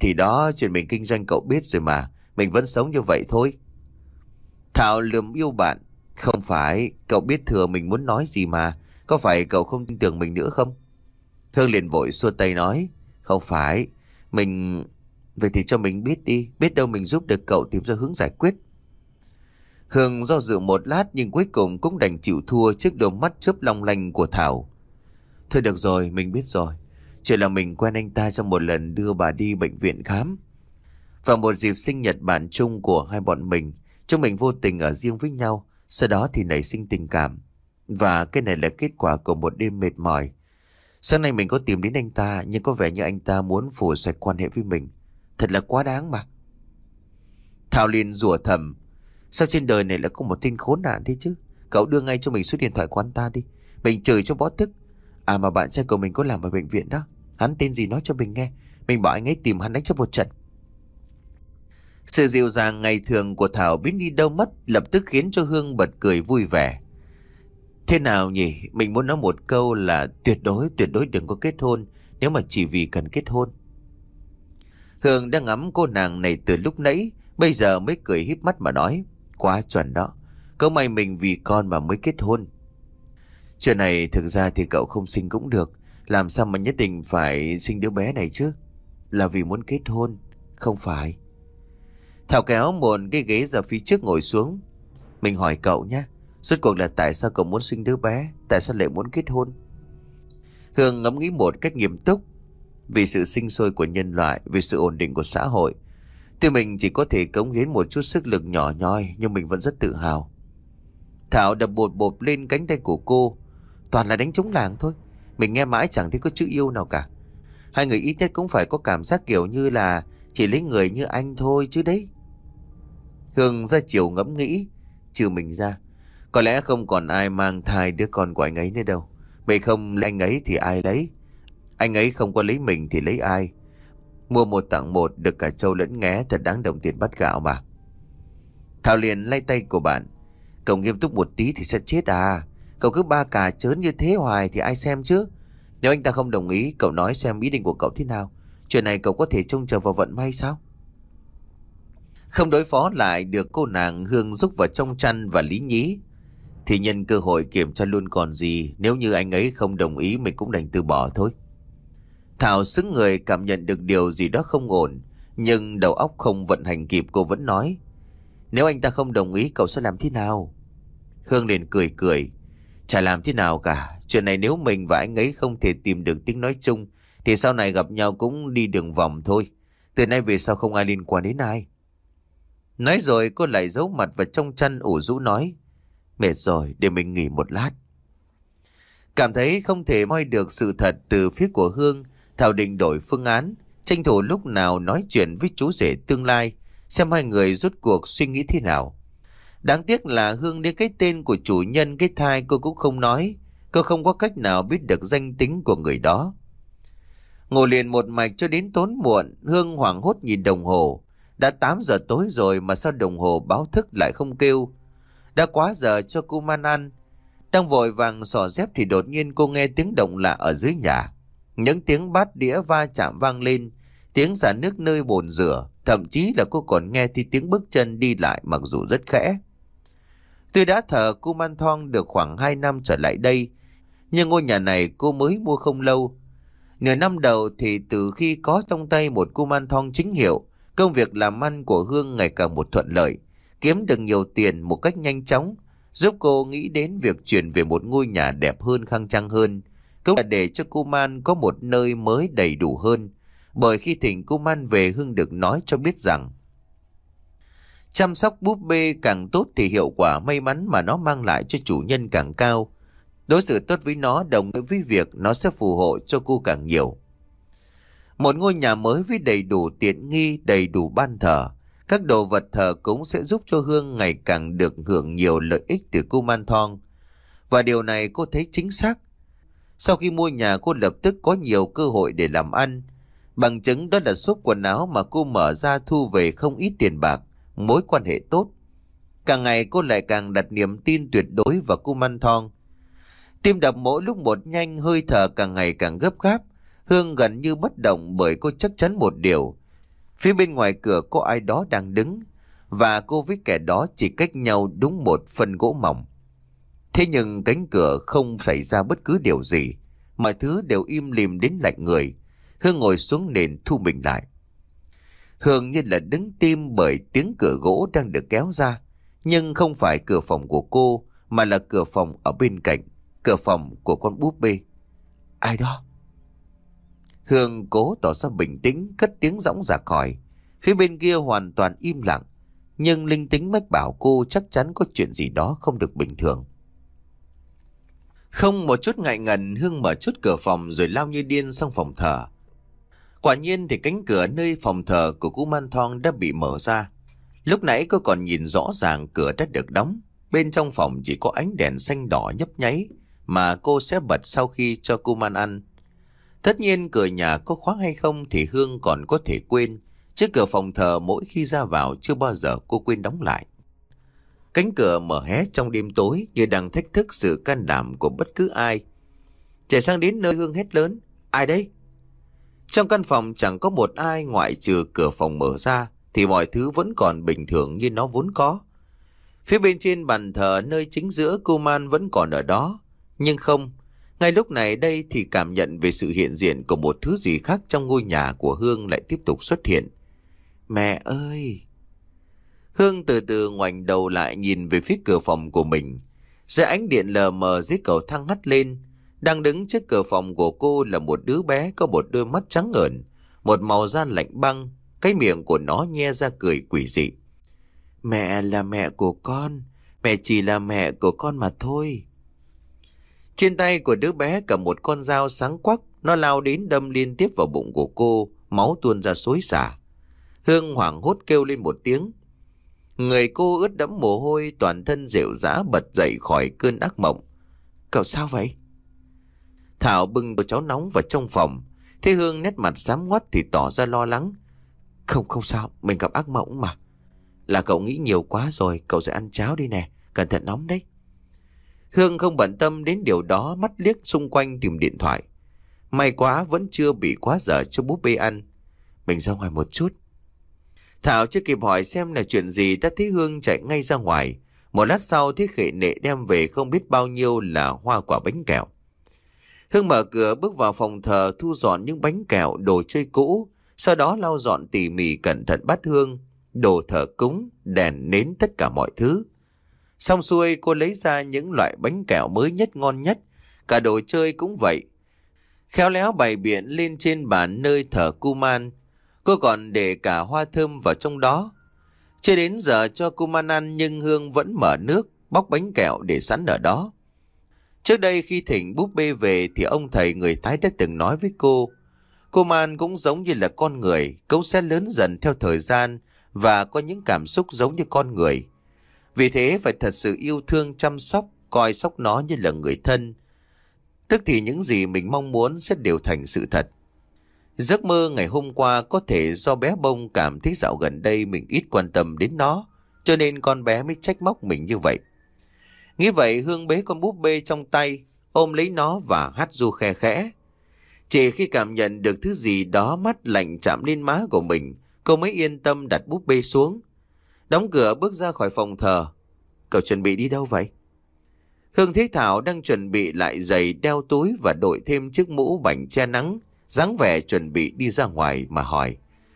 S1: Thì đó, chuyện mình kinh doanh cậu biết rồi mà. Mình vẫn sống như vậy thôi. Thảo lườm yêu bạn. Không phải, cậu biết thừa mình muốn nói gì mà. Có phải cậu không tin tưởng mình nữa không? Hương liền vội xua tay nói. Không phải, mình... Vậy thì cho mình biết đi. Biết đâu mình giúp được cậu tìm ra hướng giải quyết. Hương do dự một lát nhưng cuối cùng cũng đành chịu thua trước đôi mắt chớp long lanh của Thảo. Thôi được rồi, mình biết rồi. Chuyện là mình quen anh ta trong một lần đưa bà đi bệnh viện khám. Vào một dịp sinh nhật bạn chung của hai bọn mình, chúng mình vô tình ở riêng với nhau, sau đó thì nảy sinh tình cảm. Và cái này là kết quả của một đêm mệt mỏi. Sáng nay mình có tìm đến anh ta, nhưng có vẻ như anh ta muốn phủi sạch quan hệ với mình. Thật là quá đáng mà. Thảo liền rủa thầm. Sao trên đời này lại có một tên khốn nạn thế chứ? Cậu đưa ngay cho mình số điện thoại của anh ta đi. Mình chửi cho bó tức. À mà bạn trai của mình có làm ở bệnh viện đó. Hắn tên gì nói cho mình nghe. Mình bảo anh ấy tìm hắn đánh cho một trận. Sự dịu dàng ngày thường của Thảo biến đi đâu mất, lập tức khiến cho Hương bật cười vui vẻ. Thế nào nhỉ? Mình muốn nói một câu là tuyệt đối, tuyệt đối đừng có kết hôn nếu mà chỉ vì cần kết hôn. Hương đã ngắm cô nàng này từ lúc nãy, bây giờ mới cười híp mắt mà nói. Quá chuẩn đó. Có may mình vì con mà mới kết hôn. Chuyện này thực ra thì cậu không sinh cũng được. Làm sao mà nhất định phải sinh đứa bé này chứ? Là vì muốn kết hôn, không phải. Thảo kéo một cái ghế ra phía trước ngồi xuống. Mình hỏi cậu nhé, rốt cuộc là tại sao cậu muốn sinh đứa bé? Tại sao lại muốn kết hôn? Hương ngẫm nghĩ một cách nghiêm túc. Vì sự sinh sôi của nhân loại, vì sự ổn định của xã hội. Tuy mình chỉ có thể cống hiến một chút sức lực nhỏ nhoi, nhưng mình vẫn rất tự hào. Thảo đập bột bột lên cánh tay của cô. Toàn là đánh trống làng thôi. Mình nghe mãi chẳng thấy có chữ yêu nào cả. Hai người ít nhất cũng phải có cảm giác kiểu như là chỉ lấy người như anh thôi chứ đấy. Hương ra chiều ngẫm nghĩ. Trừ mình ra, có lẽ không còn ai mang thai đứa con của anh ấy nữa đâu. Vậy không lấy anh ấy thì ai lấy? Anh ấy không có lấy mình thì lấy ai? Mua một tặng một, được cả trâu lẫn nghé, thật đáng đồng tiền bát gạo mà. Thảo liền lay tay của bạn. Cậu nghiêm túc một tí thì sẽ chết à? Cậu cứ ba cà chớn như thế hoài thì ai xem chứ? Nếu anh ta không đồng ý, cậu nói xem ý định của cậu thế nào. Chuyện này cậu có thể trông chờ vào vận may sao? Không đối phó lại được cô nàng, Hương rúc vào trong chăn và lý nhí. Thì nhân cơ hội kiểm tra luôn còn gì. Nếu như anh ấy không đồng ý, mình cũng đành từ bỏ thôi. Thảo sững người cảm nhận được điều gì đó không ổn. Nhưng đầu óc không vận hành kịp, cô vẫn nói. Nếu anh ta không đồng ý, cậu sẽ làm thế nào? Hương liền cười cười. Chả làm thế nào cả. Chuyện này nếu mình và anh ấy không thể tìm được tiếng nói chung, thì sau này gặp nhau cũng đi đường vòng thôi. Từ nay về sau không ai liên quan đến ai. Nói rồi cô lại giấu mặt vào trong chăn ủ rũ nói. Mệt rồi, để mình nghỉ một lát. Cảm thấy không thể moi được sự thật từ phía của Hương, Thảo định đổi phương án, tranh thủ lúc nào nói chuyện với chú rể tương lai, xem hai người rốt cuộc suy nghĩ thế nào. Đáng tiếc là Hương đến cái tên của chủ nhân cái thai cô cũng không nói. Cô không có cách nào biết được danh tính của người đó. Ngồi liền một mạch cho đến tối muộn, Hương hoảng hốt nhìn đồng hồ. Đã tám giờ tối rồi mà sao đồng hồ báo thức lại không kêu? Đã quá giờ cho cô man ăn. Đang vội vàng xỏ dép thì đột nhiên cô nghe tiếng động lạ ở dưới nhà. Những tiếng bát đĩa va chạm vang lên, tiếng xả nước nơi bồn rửa, thậm chí là cô còn nghe thấy tiếng bước chân đi lại mặc dù rất khẽ. Tuy đã thờ cô Man Thong được khoảng hai năm trở lại đây, nhưng ngôi nhà này cô mới mua không lâu. Nửa năm đầu thì từ khi có trong tay một cô Man Thong chính hiệu, công việc làm ăn của Hương ngày càng một thuận lợi, kiếm được nhiều tiền một cách nhanh chóng, giúp cô nghĩ đến việc chuyển về một ngôi nhà đẹp hơn, khang trang hơn, cũng là để cho cô Man có một nơi mới đầy đủ hơn. Bởi khi thỉnh cô Man về, Hương được nói cho biết rằng chăm sóc búp bê càng tốt thì hiệu quả may mắn mà nó mang lại cho chủ nhân càng cao. Đối xử tốt với nó đồng nghĩa với việc nó sẽ phù hộ cho cô càng nhiều. Một ngôi nhà mới với đầy đủ tiện nghi, đầy đủ ban thờ, các đồ vật thờ cũng sẽ giúp cho Hương ngày càng được hưởng nhiều lợi ích từ cô Man Thong. Và điều này cô thấy chính xác. Sau khi mua nhà, cô lập tức có nhiều cơ hội để làm ăn. Bằng chứng đó là shop quần áo mà cô mở ra thu về không ít tiền bạc, mối quan hệ tốt. Càng ngày cô lại càng đặt niềm tin tuyệt đối vào cô Man Thong. Tim đập mỗi lúc một nhanh, hơi thở càng ngày càng gấp gáp. Hương gần như bất động bởi cô chắc chắn một điều. Phía bên ngoài cửa có ai đó đang đứng, và cô với kẻ đó chỉ cách nhau đúng một phân gỗ mỏng. Thế nhưng cánh cửa không xảy ra bất cứ điều gì, mọi thứ đều im lìm đến lạnh người. Hương ngồi xuống nền thu mình lại. Hương như là đứng tim bởi tiếng cửa gỗ đang được kéo ra, nhưng không phải cửa phòng của cô, mà là cửa phòng ở bên cạnh, cửa phòng của con búp bê. Ai đó? Hương cố tỏ ra bình tĩnh, cất tiếng giọng ra khỏi. Phía bên kia hoàn toàn im lặng, nhưng linh tính mách bảo cô chắc chắn có chuyện gì đó không được bình thường. Không một chút ngại ngần, Hương mở chút cửa phòng rồi lao như điên sang phòng thờ. Quả nhiên thì cánh cửa nơi phòng thờ của cô Man Thong đã bị mở ra. Lúc nãy cô còn nhìn rõ ràng cửa đã được đóng. Bên trong phòng chỉ có ánh đèn xanh đỏ nhấp nháy mà cô sẽ bật sau khi cho cô Man ăn. Tất nhiên cửa nhà có khóa hay không thì Hương còn có thể quên, chứ cửa phòng thờ mỗi khi ra vào chưa bao giờ cô quên đóng lại. Cánh cửa mở hé trong đêm tối như đang thách thức sự can đảm của bất cứ ai. Chạy sang đến nơi, Hương hét lớn: Ai đấy? Trong căn phòng chẳng có một ai, ngoại trừ cửa phòng mở ra thì mọi thứ vẫn còn bình thường như nó vốn có. Phía bên trên bàn thờ nơi chính giữa, cô Man vẫn còn ở đó. Nhưng không, ngay lúc này đây thì cảm nhận về sự hiện diện của một thứ gì khác trong ngôi nhà của Hương lại tiếp tục xuất hiện. Mẹ ơi! Hương từ từ ngoảnh đầu lại nhìn về phía cửa phòng của mình. Dưới ánh điện lờ mờ dưới cầu thang hắt lên, đang đứng trước cửa phòng của cô là một đứa bé có một đôi mắt trắng ngời, một màu da lạnh băng, cái miệng của nó nhe ra cười quỷ dị. Mẹ là mẹ của con, mẹ chỉ là mẹ của con mà thôi. Trên tay của đứa bé cầm một con dao sáng quắc, nó lao đến đâm liên tiếp vào bụng của cô, máu tuôn ra xối xả. Hương hoảng hốt kêu lên một tiếng. Người cô ướt đẫm mồ hôi, toàn thân rệu rã bật dậy khỏi cơn ác mộng. Cậu sao vậy? Thảo bưng đồ cháo nóng vào trong phòng. Thế Hương nét mặt xám ngoắt thì tỏ ra lo lắng. Không không sao, mình gặp ác mộng mà. Là cậu nghĩ nhiều quá rồi, cậu sẽ ăn cháo đi nè, cẩn thận nóng đấy. Hương không bận tâm đến điều đó, mắt liếc xung quanh tìm điện thoại. May quá vẫn chưa bị quá giờ cho búp bê ăn. Mình ra ngoài một chút. Thảo chưa kịp hỏi xem là chuyện gì đã thấy Hương chạy ngay ra ngoài. Một lát sau thấy khệ nệ đem về không biết bao nhiêu là hoa quả bánh kẹo. Hương mở cửa bước vào phòng thờ, thu dọn những bánh kẹo, đồ chơi cũ. Sau đó lau dọn tỉ mỉ cẩn thận bát hương, đồ thờ cúng, đèn nến, tất cả mọi thứ. Xong xuôi cô lấy ra những loại bánh kẹo mới nhất, ngon nhất. Cả đồ chơi cũng vậy. Khéo léo bày biện lên trên bàn nơi thờ cu Man. Cô còn để cả hoa thơm vào trong đó. Chưa đến giờ cho cô Man ăn nhưng Hương vẫn mở nước, bóc bánh kẹo để sẵn ở đó. Trước đây khi thỉnh búp bê về thì ông thầy người Thái đã từng nói với cô, cô Man cũng giống như là con người, cậu sẽ lớn dần theo thời gian và có những cảm xúc giống như con người. Vì thế phải thật sự yêu thương, chăm sóc, coi sóc nó như là người thân. Tức thì những gì mình mong muốn sẽ đều thành sự thật. Giấc mơ ngày hôm qua có thể do bé Bông cảm thấy dạo gần đây mình ít quan tâm đến nó, cho nên con bé mới trách móc mình như vậy. Nghĩ vậy Hương bế con búp bê trong tay, ôm lấy nó và hát ru khe khẽ. Chỉ khi cảm nhận được thứ gì đó mát lạnh chạm lên má của mình, cô mới yên tâm đặt búp bê xuống. Đóng cửa bước ra khỏi phòng thờ. Cậu chuẩn bị đi đâu vậy? Hương thấy Thảo đang chuẩn bị lại giày, đeo túi và đội thêm chiếc mũ bảnh che nắng, dáng vẻ chuẩn bị đi ra ngoài mà hỏi.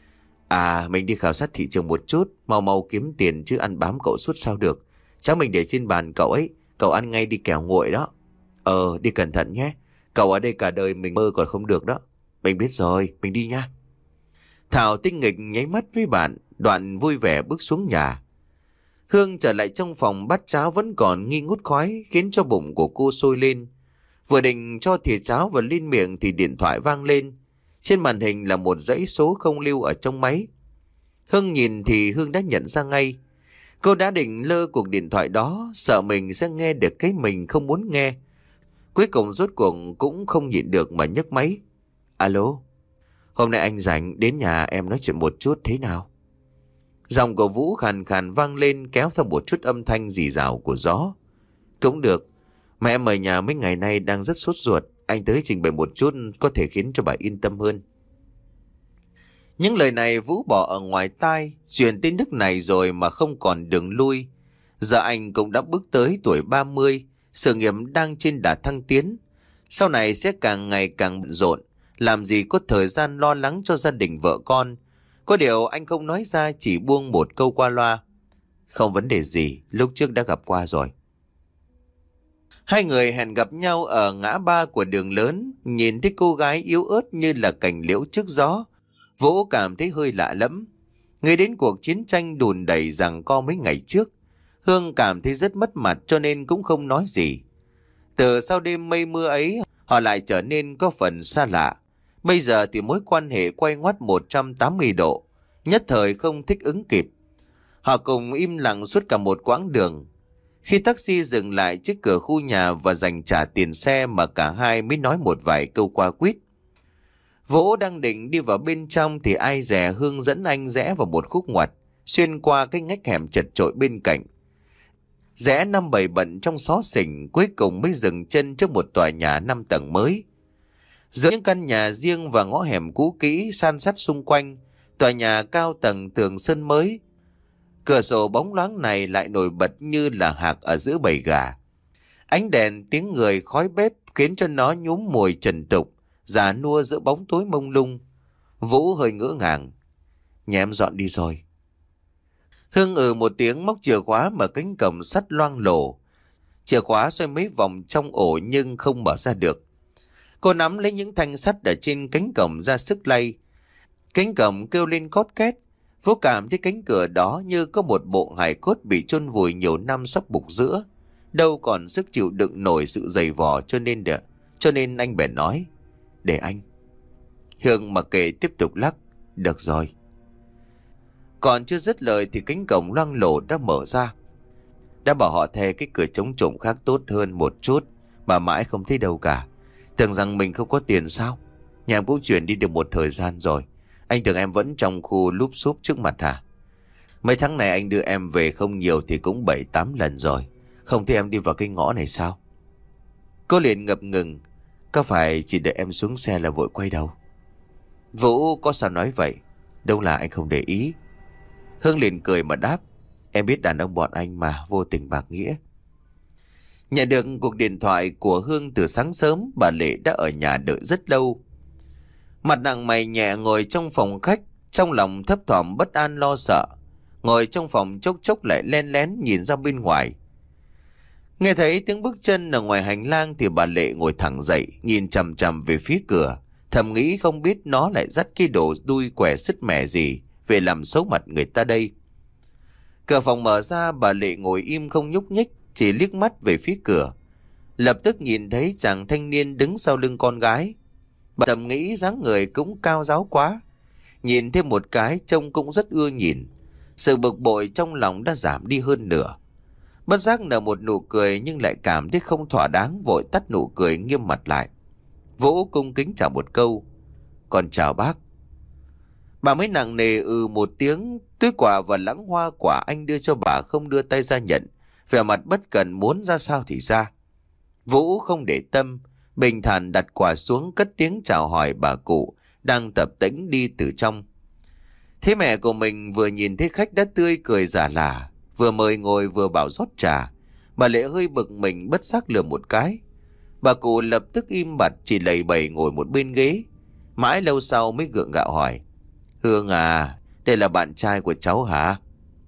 S1: À, mình đi khảo sát thị trường một chút, mau mau kiếm tiền chứ ăn bám cậu suốt sao được. Cháu mình để trên bàn cậu ấy, cậu ăn ngay đi kẻo nguội đó. Ờ, đi cẩn thận nhé. Cậu ở đây cả đời mình mơ còn không được đó. Mình biết rồi, mình đi nha. Thảo tinh nghịch nháy mắt với bạn, đoạn vui vẻ bước xuống nhà. Hương trở lại trong phòng, bát cháo vẫn còn nghi ngút khói, khiến cho bụng của cô sôi lên. Vừa định cho thìa cháo vào lên miệng thì điện thoại vang lên. Trên màn hình là một dãy số không lưu ở trong máy. Hương nhìn thì Hương đã nhận ra ngay. Cô đã định lơ cuộc điện thoại đó, sợ mình sẽ nghe được cái mình không muốn nghe. Cuối cùng rốt cuộc cũng không nhịn được mà nhấc máy. Alo, hôm nay anh rảnh đến nhà em nói chuyện một chút thế nào? Giọng của Vũ khàn khàn vang lên kéo theo một chút âm thanh rì rào của gió. Cũng được, mà em mời nhà mấy ngày nay đang rất sốt ruột. Anh tới trình bày một chút có thể khiến cho bà yên tâm hơn. Những lời này Vũ bỏ ở ngoài tai, truyền tới nước này rồi mà không còn đường lui. Giờ anh cũng đã bước tới tuổi ba mươi, sự nghiệp đang trên đà thăng tiến. Sau này sẽ càng ngày càng bận rộn, làm gì có thời gian lo lắng cho gia đình vợ con. Có điều anh không nói ra, chỉ buông một câu qua loa: không vấn đề gì, lúc trước đã gặp qua rồi. Hai người hẹn gặp nhau ở ngã ba của đường lớn. Nhìn thấy cô gái yếu ớt như là cành liễu trước gió, Vũ cảm thấy hơi lạ lẫm. Nghĩ đến cuộc chiến tranh đùn đẩy giằng co mấy ngày trước, Hương cảm thấy rất mất mặt cho nên cũng không nói gì. Từ sau đêm mây mưa ấy, họ lại trở nên có phần xa lạ. Bây giờ thì mối quan hệ quay ngoắt một trăm tám mươi độ, nhất thời không thích ứng kịp. Họ cùng im lặng suốt cả một quãng đường. Khi taxi dừng lại trước cửa khu nhà và dành trả tiền xe mà cả hai mới nói một vài câu qua quýt. Vũ đang định đi vào bên trong thì ai dè Hương dẫn anh rẽ vào một khúc ngoặt, xuyên qua cái ngách hẻm chật chội bên cạnh. Rẽ năm bảy bận trong xó xỉnh, cuối cùng mới dừng chân trước một tòa nhà năm tầng mới. Giữa những căn nhà riêng và ngõ hẻm cũ kỹ san sát xung quanh, tòa nhà cao tầng tường sơn mới. Cửa sổ bóng loáng này lại nổi bật như là hạc ở giữa bầy gà. Ánh đèn, tiếng người, khói bếp khiến cho nó nhúm mùi trần tục, già nua giữa bóng tối mông lung. Vũ hơi ngỡ ngàng: nhà em dọn đi rồi. Hương ừ một tiếng, móc chìa khóa mở cánh cổng sắt loang lổ. Chìa khóa xoay mấy vòng trong ổ nhưng không mở ra được. Cô nắm lấy những thanh sắt ở trên cánh cổng ra sức lay. Cánh cổng kêu lên cót két. Vũ cảm thấy cánh cửa đó như có một bộ hài cốt bị chôn vùi nhiều năm sắp bục giữa, đâu còn sức chịu đựng nổi sự dày vò, cho nên để, cho nên anh bèn nói: để anh. Hương mặc kệ tiếp tục lắc: được rồi. Còn chưa dứt lời thì cánh cổng loang lổ đã mở ra. Đã bảo họ thề cái cửa chống trộm khác tốt hơn một chút mà mãi không thấy đâu cả. Tưởng rằng mình không có tiền sao? Nhà em cũng chuyển đi được một thời gian rồi. Anh tưởng em vẫn trong khu lúp xúp trước mặt hả? Mấy tháng này anh đưa em về không nhiều thì cũng bảy tám lần rồi. Không thấy em đi vào cái ngõ này sao? Cô liền ngập ngừng: có phải chỉ đợi em xuống xe là vội quay đâu? Vũ có sao nói vậy? Đâu là anh không để ý. Hương liền cười mà đáp: em biết đàn ông bọn anh mà, vô tình bạc nghĩa. Nhận được cuộc điện thoại của Hương từ sáng sớm, bà Lệ đã ở nhà đợi rất lâu. Mặt nặng mày nhẹ ngồi trong phòng khách, trong lòng thấp thỏm bất an lo sợ. Ngồi trong phòng chốc chốc lại len lén nhìn ra bên ngoài. Nghe thấy tiếng bước chân ở ngoài hành lang thì bà Lệ ngồi thẳng dậy, nhìn chằm chằm về phía cửa, thầm nghĩ không biết nó lại dắt cái đồ đuôi què sứt mẻ gì về làm xấu mặt người ta đây. Cửa phòng mở ra, bà Lệ ngồi im không nhúc nhích, chỉ liếc mắt về phía cửa. Lập tức nhìn thấy chàng thanh niên đứng sau lưng con gái. Bà thầm nghĩ dáng người cũng cao ráo quá, nhìn thêm một cái trông cũng rất ưa nhìn. Sự bực bội trong lòng đã giảm đi hơn nửa. Bất giác nở một nụ cười nhưng lại cảm thấy không thỏa đáng, vội tắt nụ cười nghiêm mặt lại. Vũ cung kính chào một câu: còn chào bác. Bà mới nặng nề ừ một tiếng. Túi quà và lẵng hoa quả anh đưa cho bà không đưa tay ra nhận, vẻ mặt bất cần muốn ra sao thì ra. Vũ không để tâm, bình thản đặt quà xuống, cất tiếng chào hỏi bà cụ đang tập tễnh đi từ trong. Thế mẹ của mình vừa nhìn thấy khách đã tươi cười giả lả, vừa mời ngồi vừa bảo rót trà. Bà Lệ hơi bực mình, bất giác lườm một cái. Bà cụ lập tức im bặt, chỉ lầy bầy ngồi một bên ghế. Mãi lâu sau mới gượng gạo hỏi: Hương à, đây là bạn trai của cháu hả?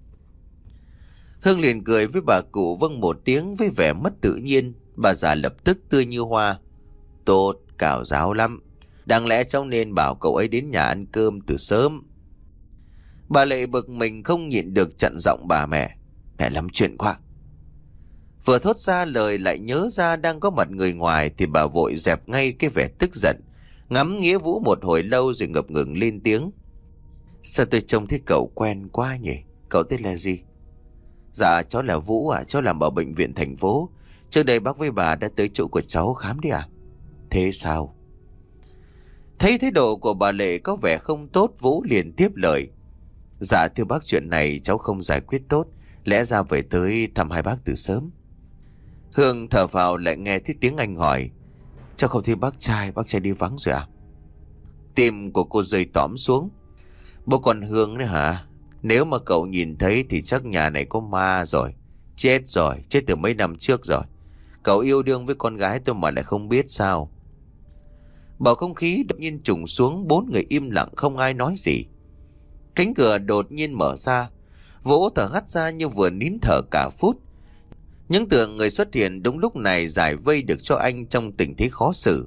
S1: Hương liền cười với bà cụ vâng một tiếng với vẻ mất tự nhiên. Bà già lập tức tươi như hoa: tốt, cảo giáo lắm. Đáng lẽ cháu nên bảo cậu ấy đến nhà ăn cơm từ sớm. Bà Lệ bực mình không nhịn được chặn giọng bà mẹ: mẹ lắm chuyện quá. Vừa thốt ra lời lại nhớ ra đang có mặt người ngoài thì bà vội dẹp ngay cái vẻ tức giận, ngắm nghĩa Vũ một hồi lâu rồi ngập ngừng lên tiếng: sao tôi trông thấy cậu quen quá nhỉ? Cậu tên là gì? Dạ cháu là Vũ à, cháu làm ở bệnh viện thành phố. Trước đây bác với bà đã tới chỗ của cháu khám đi à? Thế sao? Thấy thái độ của bà Lệ có vẻ không tốt, Vũ liền tiếp lời: dạ thưa bác, chuyện này cháu không giải quyết tốt, lẽ ra về tới thăm hai bác từ sớm. Hương thở vào lại nghe thấy tiếng anh hỏi: cháu không thấy bác trai, bác trai đi vắng rồi à? Tim của cô rơi tõm xuống. Bố con Hương đấy hả? Nếu mà cậu nhìn thấy thì chắc nhà này có ma rồi. Chết rồi, chết từ mấy năm trước rồi. Cậu yêu đương với con gái tôi mà lại không biết sao? Bầu không khí đột nhiên trùng xuống, bốn người im lặng không ai nói gì. Cánh cửa đột nhiên mở ra. Vũ thở hắt ra như vừa nín thở cả phút. Những tưởng người xuất hiện đúng lúc này giải vây được cho anh trong tình thế khó xử.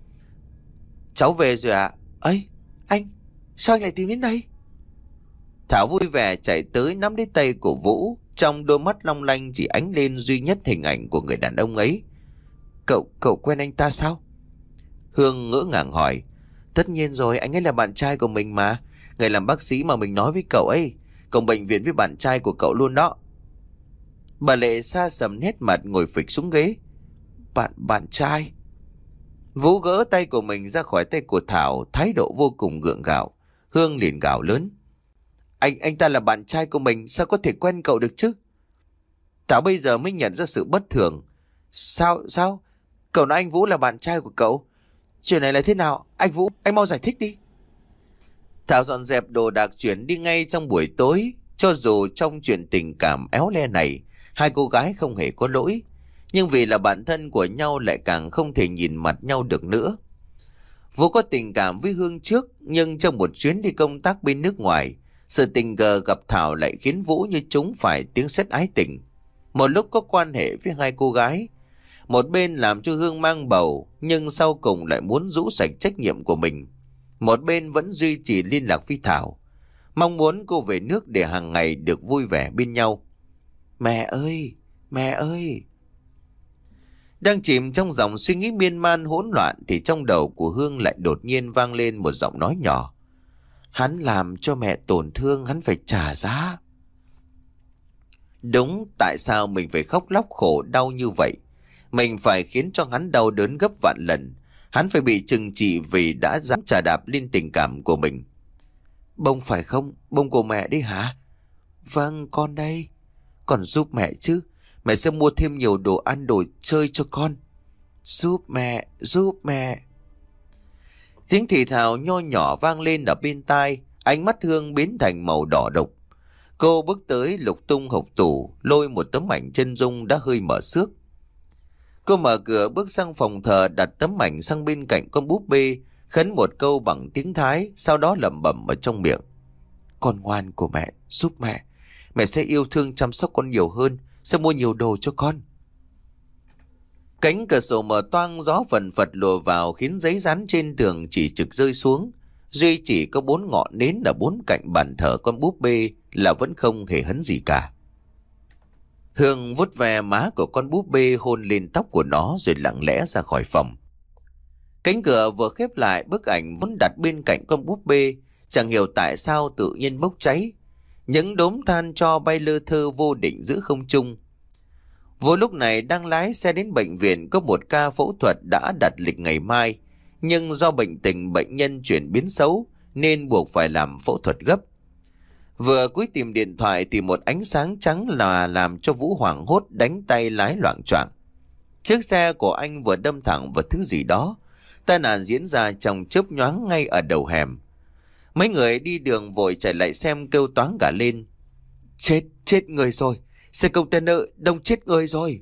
S1: Cháu về rồi ạ. À? Ấy, anh, sao anh lại tìm đến đây? Thảo vui vẻ chạy tới nắm lấy tay của Vũ. Trong đôi mắt long lanh chỉ ánh lên duy nhất hình ảnh của người đàn ông ấy. Cậu, cậu quen anh ta sao? Hương ngỡ ngàng hỏi. Tất nhiên rồi, anh ấy là bạn trai của mình mà. Người làm bác sĩ mà mình nói với cậu ấy. Cùng bệnh viện với bạn trai của cậu luôn đó. Bà Lệ xa sầm nét mặt ngồi phịch xuống ghế. Bạn, bạn trai? Vũ gỡ tay của mình ra khỏi tay của Thảo, thái độ vô cùng gượng gạo. Hương liền gào lớn. Anh, anh ta là bạn trai của mình, sao có thể quen cậu được chứ? Thảo bây giờ mới nhận ra sự bất thường. Sao, sao? Cậu nói anh Vũ là bạn trai của cậu? Chuyện này là thế nào? Anh Vũ, anh mau giải thích đi. Thảo dọn dẹp đồ đạc chuyển đi ngay trong buổi tối. Cho dù trong chuyện tình cảm éo le này, hai cô gái không hề có lỗi. Nhưng vì là bạn thân của nhau lại càng không thể nhìn mặt nhau được nữa. Vũ có tình cảm với Hương trước, nhưng trong một chuyến đi công tác bên nước ngoài, sự tình cờ gặp Thảo lại khiến Vũ như trúng phải tiếng sét ái tình. Một lúc có quan hệ với hai cô gái, một bên làm cho Hương mang bầu, nhưng sau cùng lại muốn rũ sạch trách nhiệm của mình. Một bên vẫn duy trì liên lạc với Thảo, mong muốn cô về nước để hàng ngày được vui vẻ bên nhau. Mẹ ơi, mẹ ơi! Đang chìm trong dòng suy nghĩ miên man hỗn loạn thì trong đầu của Hương lại đột nhiên vang lên một giọng nói nhỏ. Hắn làm cho mẹ tổn thương, hắn phải trả giá. Đúng, tại sao mình phải khóc lóc khổ đau như vậy? Mình phải khiến cho hắn đau đớn gấp vạn lần. Hắn phải bị trừng trị vì đã dám chà đạp lên tình cảm của mình. Bông phải không? Bông của mẹ đi hả? Vâng, con đây. Còn giúp mẹ chứ. Mẹ sẽ mua thêm nhiều đồ ăn đồ chơi cho con. Giúp mẹ, giúp mẹ. Tiếng thì thào nho nhỏ vang lên ở bên tai. Ánh mắt Hương biến thành màu đỏ độc. Cô bước tới lục tung hộc tủ, lôi một tấm ảnh chân dung đã hơi mở xước. Cô mở cửa bước sang phòng thờ, đặt tấm ảnh sang bên cạnh con búp bê, khấn một câu bằng tiếng Thái, sau đó lẩm bẩm ở trong miệng. Con ngoan của mẹ, giúp mẹ. Mẹ sẽ yêu thương chăm sóc con nhiều hơn, sẽ mua nhiều đồ cho con. Cánh cửa sổ mở toang, gió phần phật lùa vào khiến giấy dán trên tường chỉ trực rơi xuống. Duy chỉ có bốn ngọn nến ở bốn cạnh bàn thờ con búp bê là vẫn không hề hấn gì cả. Hương vuốt ve má của con búp bê, hôn lên tóc của nó rồi lặng lẽ ra khỏi phòng. Cánh cửa vừa khép lại, bức ảnh vẫn đặt bên cạnh con búp bê chẳng hiểu tại sao tự nhiên bốc cháy. Những đốm than tro bay lơ thơ vô định giữa không trung. Vô lúc này đang lái xe đến bệnh viện, có một ca phẫu thuật đã đặt lịch ngày mai, nhưng do bệnh tình bệnh nhân chuyển biến xấu nên buộc phải làm phẫu thuật gấp. Vừa cúi tìm điện thoại thì một ánh sáng trắng là làm cho Vũ hoảng hốt, đánh tay lái loạng choạng. Chiếc xe của anh vừa đâm thẳng vào thứ gì đó. Tai nạn diễn ra trong chớp nhoáng ngay ở đầu hẻm. Mấy người đi đường vội chạy lại xem, kêu toáng cả lên. Chết, chết người rồi. Xe container đông chết người rồi.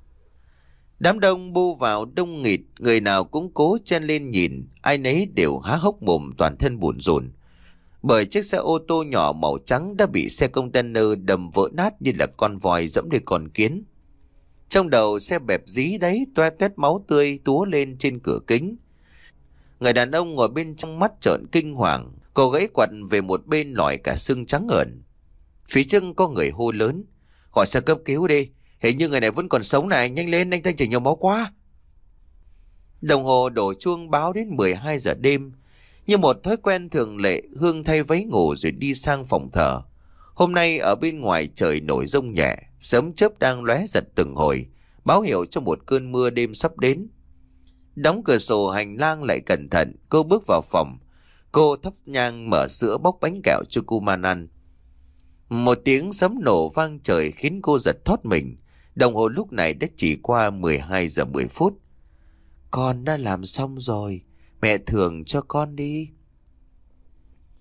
S1: Đám đông bu vào đông nghịt, người nào cũng cố chen lên nhìn, ai nấy đều há hốc mồm, toàn thân bủn rủn. Bởi chiếc xe ô tô nhỏ màu trắng đã bị xe container đâm vỡ nát như là con voi dẫm lên con kiến. Trong đầu xe bẹp dí đấy, toe toét máu tươi túa lên trên cửa kính. Người đàn ông ngồi bên trong mắt trợn kinh hoàng, cô gãy quặt về một bên lòi cả xương trắng ẩn. Phía trước có người hô lớn. Gọi xe cấp cứu đi, hình như người này vẫn còn sống này, nhanh lên, anh ta chảy nhiều máu quá. Đồng hồ đổ chuông báo đến mười hai giờ đêm. Như một thói quen thường lệ, Hương thay váy ngủ rồi đi sang phòng thờ. Hôm nay ở bên ngoài trời nổi giông nhẹ, sớm chớp đang lóe giật từng hồi, báo hiệu cho một cơn mưa đêm sắp đến. Đóng cửa sổ hành lang lại cẩn thận, cô bước vào phòng. Cô thắp nhang mở sữa bóc bánh kẹo cho Kuman ăn. Một tiếng sấm nổ vang trời khiến cô giật thót mình. Đồng hồ lúc này đã chỉ qua mười hai giờ mười phút. Con đã làm xong rồi, mẹ thưởng cho con đi.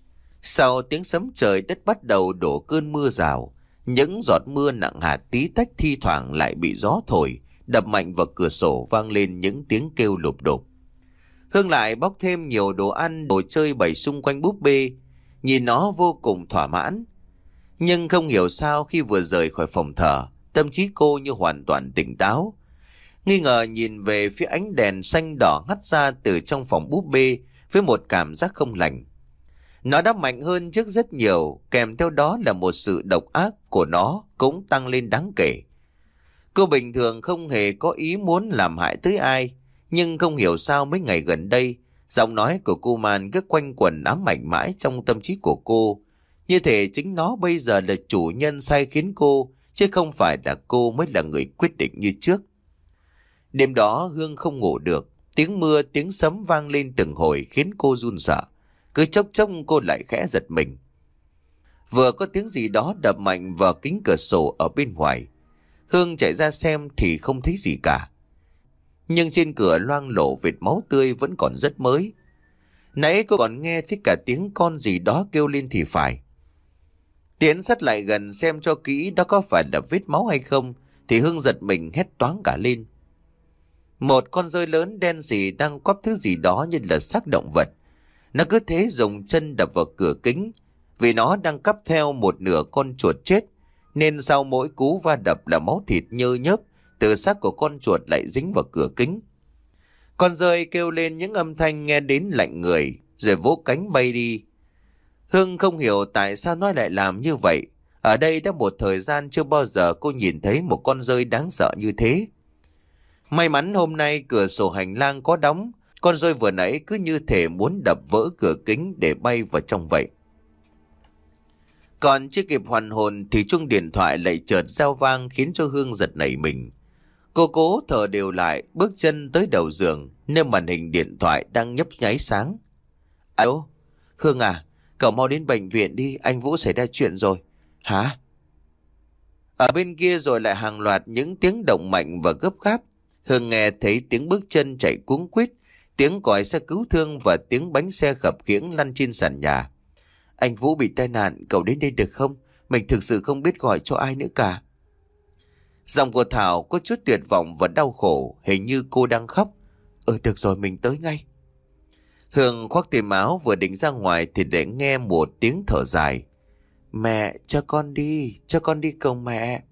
S1: Sau tiếng sấm trời đất bắt đầu đổ cơn mưa rào. Những giọt mưa nặng hạt tí tách thi thoảng lại bị gió thổi, đập mạnh vào cửa sổ vang lên những tiếng kêu lụp đụp. Hương lại bóc thêm nhiều đồ ăn, đồ chơi bày xung quanh búp bê, nhìn nó vô cùng thỏa mãn. Nhưng không hiểu sao khi vừa rời khỏi phòng thờ, tâm trí cô như hoàn toàn tỉnh táo. Nghi ngờ nhìn về phía ánh đèn xanh đỏ hắt ra từ trong phòng búp bê với một cảm giác không lành. Nó đã mạnh hơn trước rất nhiều, kèm theo đó là một sự độc ác của nó cũng tăng lên đáng kể. Cô bình thường không hề có ý muốn làm hại tới ai, nhưng không hiểu sao mấy ngày gần đây, giọng nói của cô Man cứ quanh quẩn ám ảnh mãi trong tâm trí của cô. Như thể chính nó bây giờ là chủ nhân sai khiến cô, chứ không phải là cô mới là người quyết định như trước. Đêm đó Hương không ngủ được, tiếng mưa tiếng sấm vang lên từng hồi khiến cô run sợ. Cứ chốc chốc cô lại khẽ giật mình. Vừa có tiếng gì đó đập mạnh vào kính cửa sổ ở bên ngoài. Hương chạy ra xem thì không thấy gì cả. Nhưng trên cửa loang lổ vệt máu tươi vẫn còn rất mới. Nãy cô còn nghe thấy cả tiếng con gì đó kêu lên thì phải. Tiến sát lại gần xem cho kỹ đó có phải là vết máu hay không, thì Hương giật mình hét toáng cả lên. Một con dơi lớn đen sì đang quắp thứ gì đó như là xác động vật. Nó cứ thế dùng chân đập vào cửa kính. Vì nó đang cắp theo một nửa con chuột chết, nên sau mỗi cú va đập là máu thịt nhơ nhớp từ xác của con chuột lại dính vào cửa kính. Con dơi kêu lên những âm thanh nghe đến lạnh người, rồi vỗ cánh bay đi. Hương không hiểu tại sao nó lại làm như vậy. Ở đây đã một thời gian chưa bao giờ cô nhìn thấy một con dơi đáng sợ như thế. May mắn hôm nay cửa sổ hành lang có đóng, con dơi vừa nãy cứ như thể muốn đập vỡ cửa kính để bay vào trong vậy. Còn chưa kịp hoàn hồn thì chuông điện thoại lại chợt reo vang khiến cho Hương giật nảy mình. Cô cố thở đều lại, bước chân tới đầu giường, nơi màn hình điện thoại đang nhấp nháy sáng. Alo, Hương à, cậu mau đến bệnh viện đi, anh Vũ xảy ra chuyện rồi. Hả? Ở bên kia rồi lại hàng loạt những tiếng động mạnh và gấp gáp. Hương nghe thấy tiếng bước chân chạy cuống quýt, tiếng còi xe cứu thương và tiếng bánh xe khập khiễng lăn trên sàn nhà. Anh Vũ bị tai nạn, cậu đến đây được không? Mình thực sự không biết gọi cho ai nữa cả. Giọng của Thảo có chút tuyệt vọng và đau khổ, hình như cô đang khóc. Ừ được rồi, mình tới ngay. Hương khoác tìm áo vừa định ra ngoài thì để nghe một tiếng thở dài. Mẹ, cho con đi, cho con đi cầu mẹ.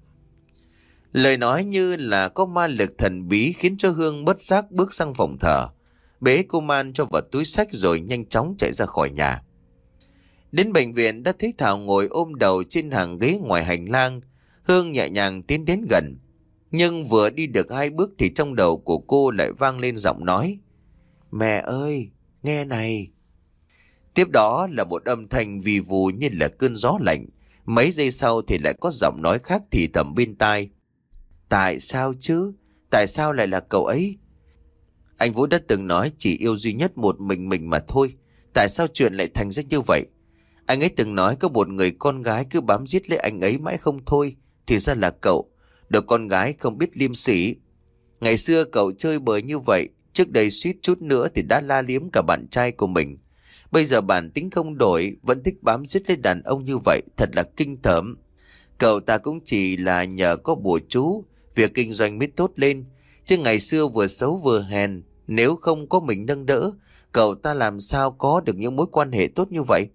S1: Lời nói như là có ma lực thần bí khiến cho Hương bất giác bước sang phòng thờ. Bế cô Man cho vào túi xách rồi nhanh chóng chạy ra khỏi nhà. Đến bệnh viện đã thấy Thảo ngồi ôm đầu trên hàng ghế ngoài hành lang. Hương nhẹ nhàng tiến đến gần. Nhưng vừa đi được hai bước thì trong đầu của cô lại vang lên giọng nói. Mẹ ơi, nghe này. Tiếp đó là một âm thanh vì vù như là cơn gió lạnh. Mấy giây sau thì lại có giọng nói khác thì thầm bên tai. Tại sao chứ? Tại sao lại là cậu ấy? Anh Vũ đã từng nói chỉ yêu duy nhất một mình mình mà thôi. Tại sao chuyện lại thành ra như vậy? Anh ấy từng nói có một người con gái cứ bám giết lấy anh ấy mãi không thôi. Thì ra là cậu, đứa con gái không biết liêm sỉ. Ngày xưa cậu chơi bời như vậy, trước đây suýt chút nữa thì đã la liếm cả bạn trai của mình. Bây giờ bản tính không đổi, vẫn thích bám giết lấy đàn ông như vậy, thật là kinh tởm. Cậu ta cũng chỉ là nhờ có bùa chú, việc kinh doanh mới tốt lên. Chứ ngày xưa vừa xấu vừa hèn, nếu không có mình nâng đỡ, cậu ta làm sao có được những mối quan hệ tốt như vậy?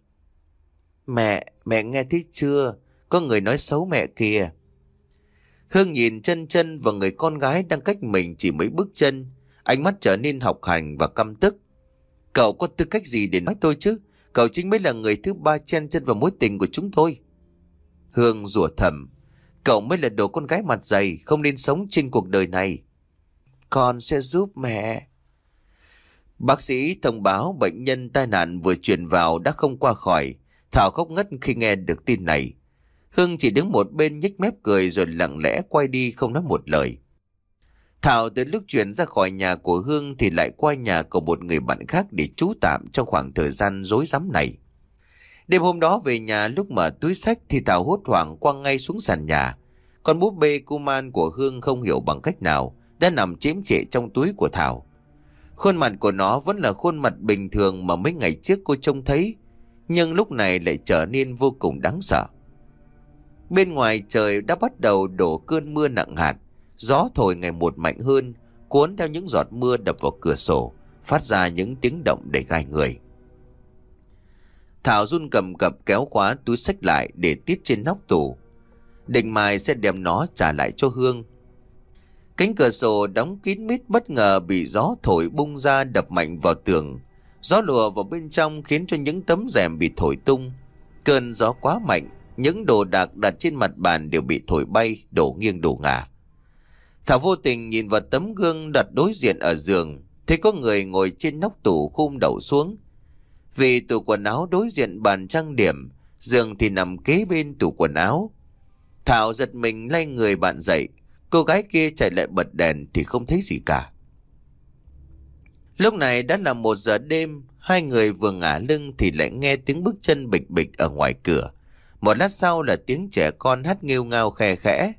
S1: Mẹ, mẹ nghe thấy chưa? Có người nói xấu mẹ kìa. Hương nhìn chân chân vào người con gái đang cách mình chỉ mấy bước chân. Ánh mắt trở nên học hành và căm tức. Cậu có tư cách gì để nói tôi chứ? Cậu chính mới là người thứ ba chen chân vào mối tình của chúng tôi. Hương rủa thầm. Cậu mới là đồ con gái mặt dày, không nên sống trên cuộc đời này. Con sẽ giúp mẹ. Bác sĩ thông báo bệnh nhân tai nạn vừa truyền vào đã không qua khỏi. Thảo khóc ngất khi nghe được tin này. Hương chỉ đứng một bên nhếch mép cười rồi lặng lẽ quay đi không nói một lời. Thảo từ lúc chuyển ra khỏi nhà của Hương thì lại qua nhà của một người bạn khác để trú tạm trong khoảng thời gian rối rắm này. Đêm hôm đó về nhà lúc mở túi xách thì Thảo hốt hoảng quăng ngay xuống sàn nhà. Con búp bê Kuman của Hương không hiểu bằng cách nào đã nằm chiếm trệ trong túi của Thảo. Khuôn mặt của nó vẫn là khuôn mặt bình thường mà mấy ngày trước cô trông thấy. nhưng lúc này lại trở nên vô cùng đáng sợ. Bên ngoài trời đã bắt đầu đổ cơn mưa nặng hạt, gió thổi ngày một mạnh hơn, cuốn theo những giọt mưa đập vào cửa sổ, phát ra những tiếng động đầy gai người. Thảo run cầm cập kéo khóa túi xách lại để tít trên nóc tủ, định mai sẽ đem nó trả lại cho Hương. Cánh cửa sổ đóng kín mít bất ngờ bị gió thổi bung ra, đập mạnh vào tường. Gió lùa vào bên trong khiến cho những tấm rèm bị thổi tung. Cơn gió quá mạnh, những đồ đạc đặt trên mặt bàn đều bị thổi bay, đổ nghiêng đổ ngả. Thảo vô tình nhìn vào tấm gương đặt đối diện ở giường, thấy có người ngồi trên nóc tủ khum đầu xuống. Vì tủ quần áo đối diện bàn trang điểm, giường thì nằm kế bên tủ quần áo. Thảo giật mình lay người bạn dậy, cô gái kia chạy lại bật đèn thì không thấy gì cả. Lúc này đã là một giờ đêm, hai người vừa ngả lưng thì lại nghe tiếng bước chân bịch bịch ở ngoài cửa. Một lát sau là tiếng trẻ con hát nghêu ngao khe khẽ.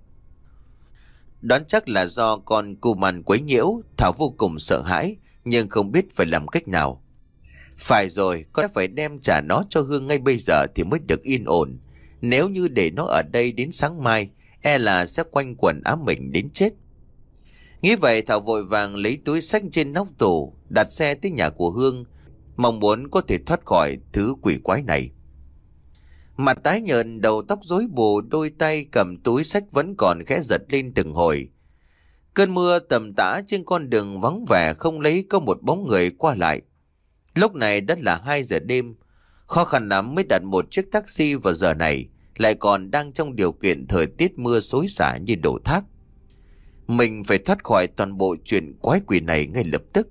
S1: Đoán chắc là do con cù mằn quấy nhiễu, Thảo vô cùng sợ hãi, nhưng không biết phải làm cách nào. Phải rồi, con phải đem trả nó cho Hương ngay bây giờ thì mới được yên ổn. Nếu như để nó ở đây đến sáng mai, e là sẽ quanh quẩn ám mình đến chết. Nghĩ vậy Thảo vội vàng lấy túi xách trên nóc tủ, đặt xe tới nhà của Hương, mong muốn có thể thoát khỏi thứ quỷ quái này. Mặt tái nhợt, đầu tóc rối bù, đôi tay cầm túi xách vẫn còn khẽ giật lên từng hồi. Cơn mưa tầm tã trên con đường vắng vẻ, không lấy có một bóng người qua lại. Lúc này đã là hai giờ đêm, khó khăn lắm mới đặt một chiếc taxi vào giờ này, lại còn đang trong điều kiện thời tiết mưa xối xả như đổ thác. Mình phải thoát khỏi toàn bộ chuyện quái quỷ này ngay lập tức.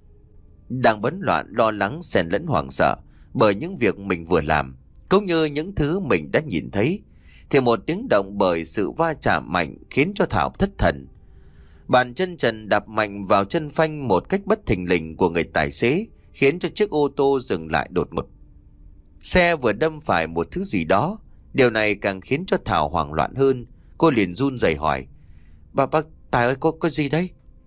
S1: Đang bấn loạn lo lắng xen lẫn hoảng sợ bởi những việc mình vừa làm, cũng như những thứ mình đã nhìn thấy, thì một tiếng động bởi sự va chạm mạnh khiến cho Thảo thất thần. Bàn chân trần đạp mạnh vào chân phanh một cách bất thình lình của người tài xế, khiến cho chiếc ô tô dừng lại đột ngột. Xe vừa đâm phải một thứ gì đó. Điều này càng khiến cho Thảo hoảng loạn hơn. Cô liền run rẩy hỏi: Bà bác Tài ơi, có, có gì đấy?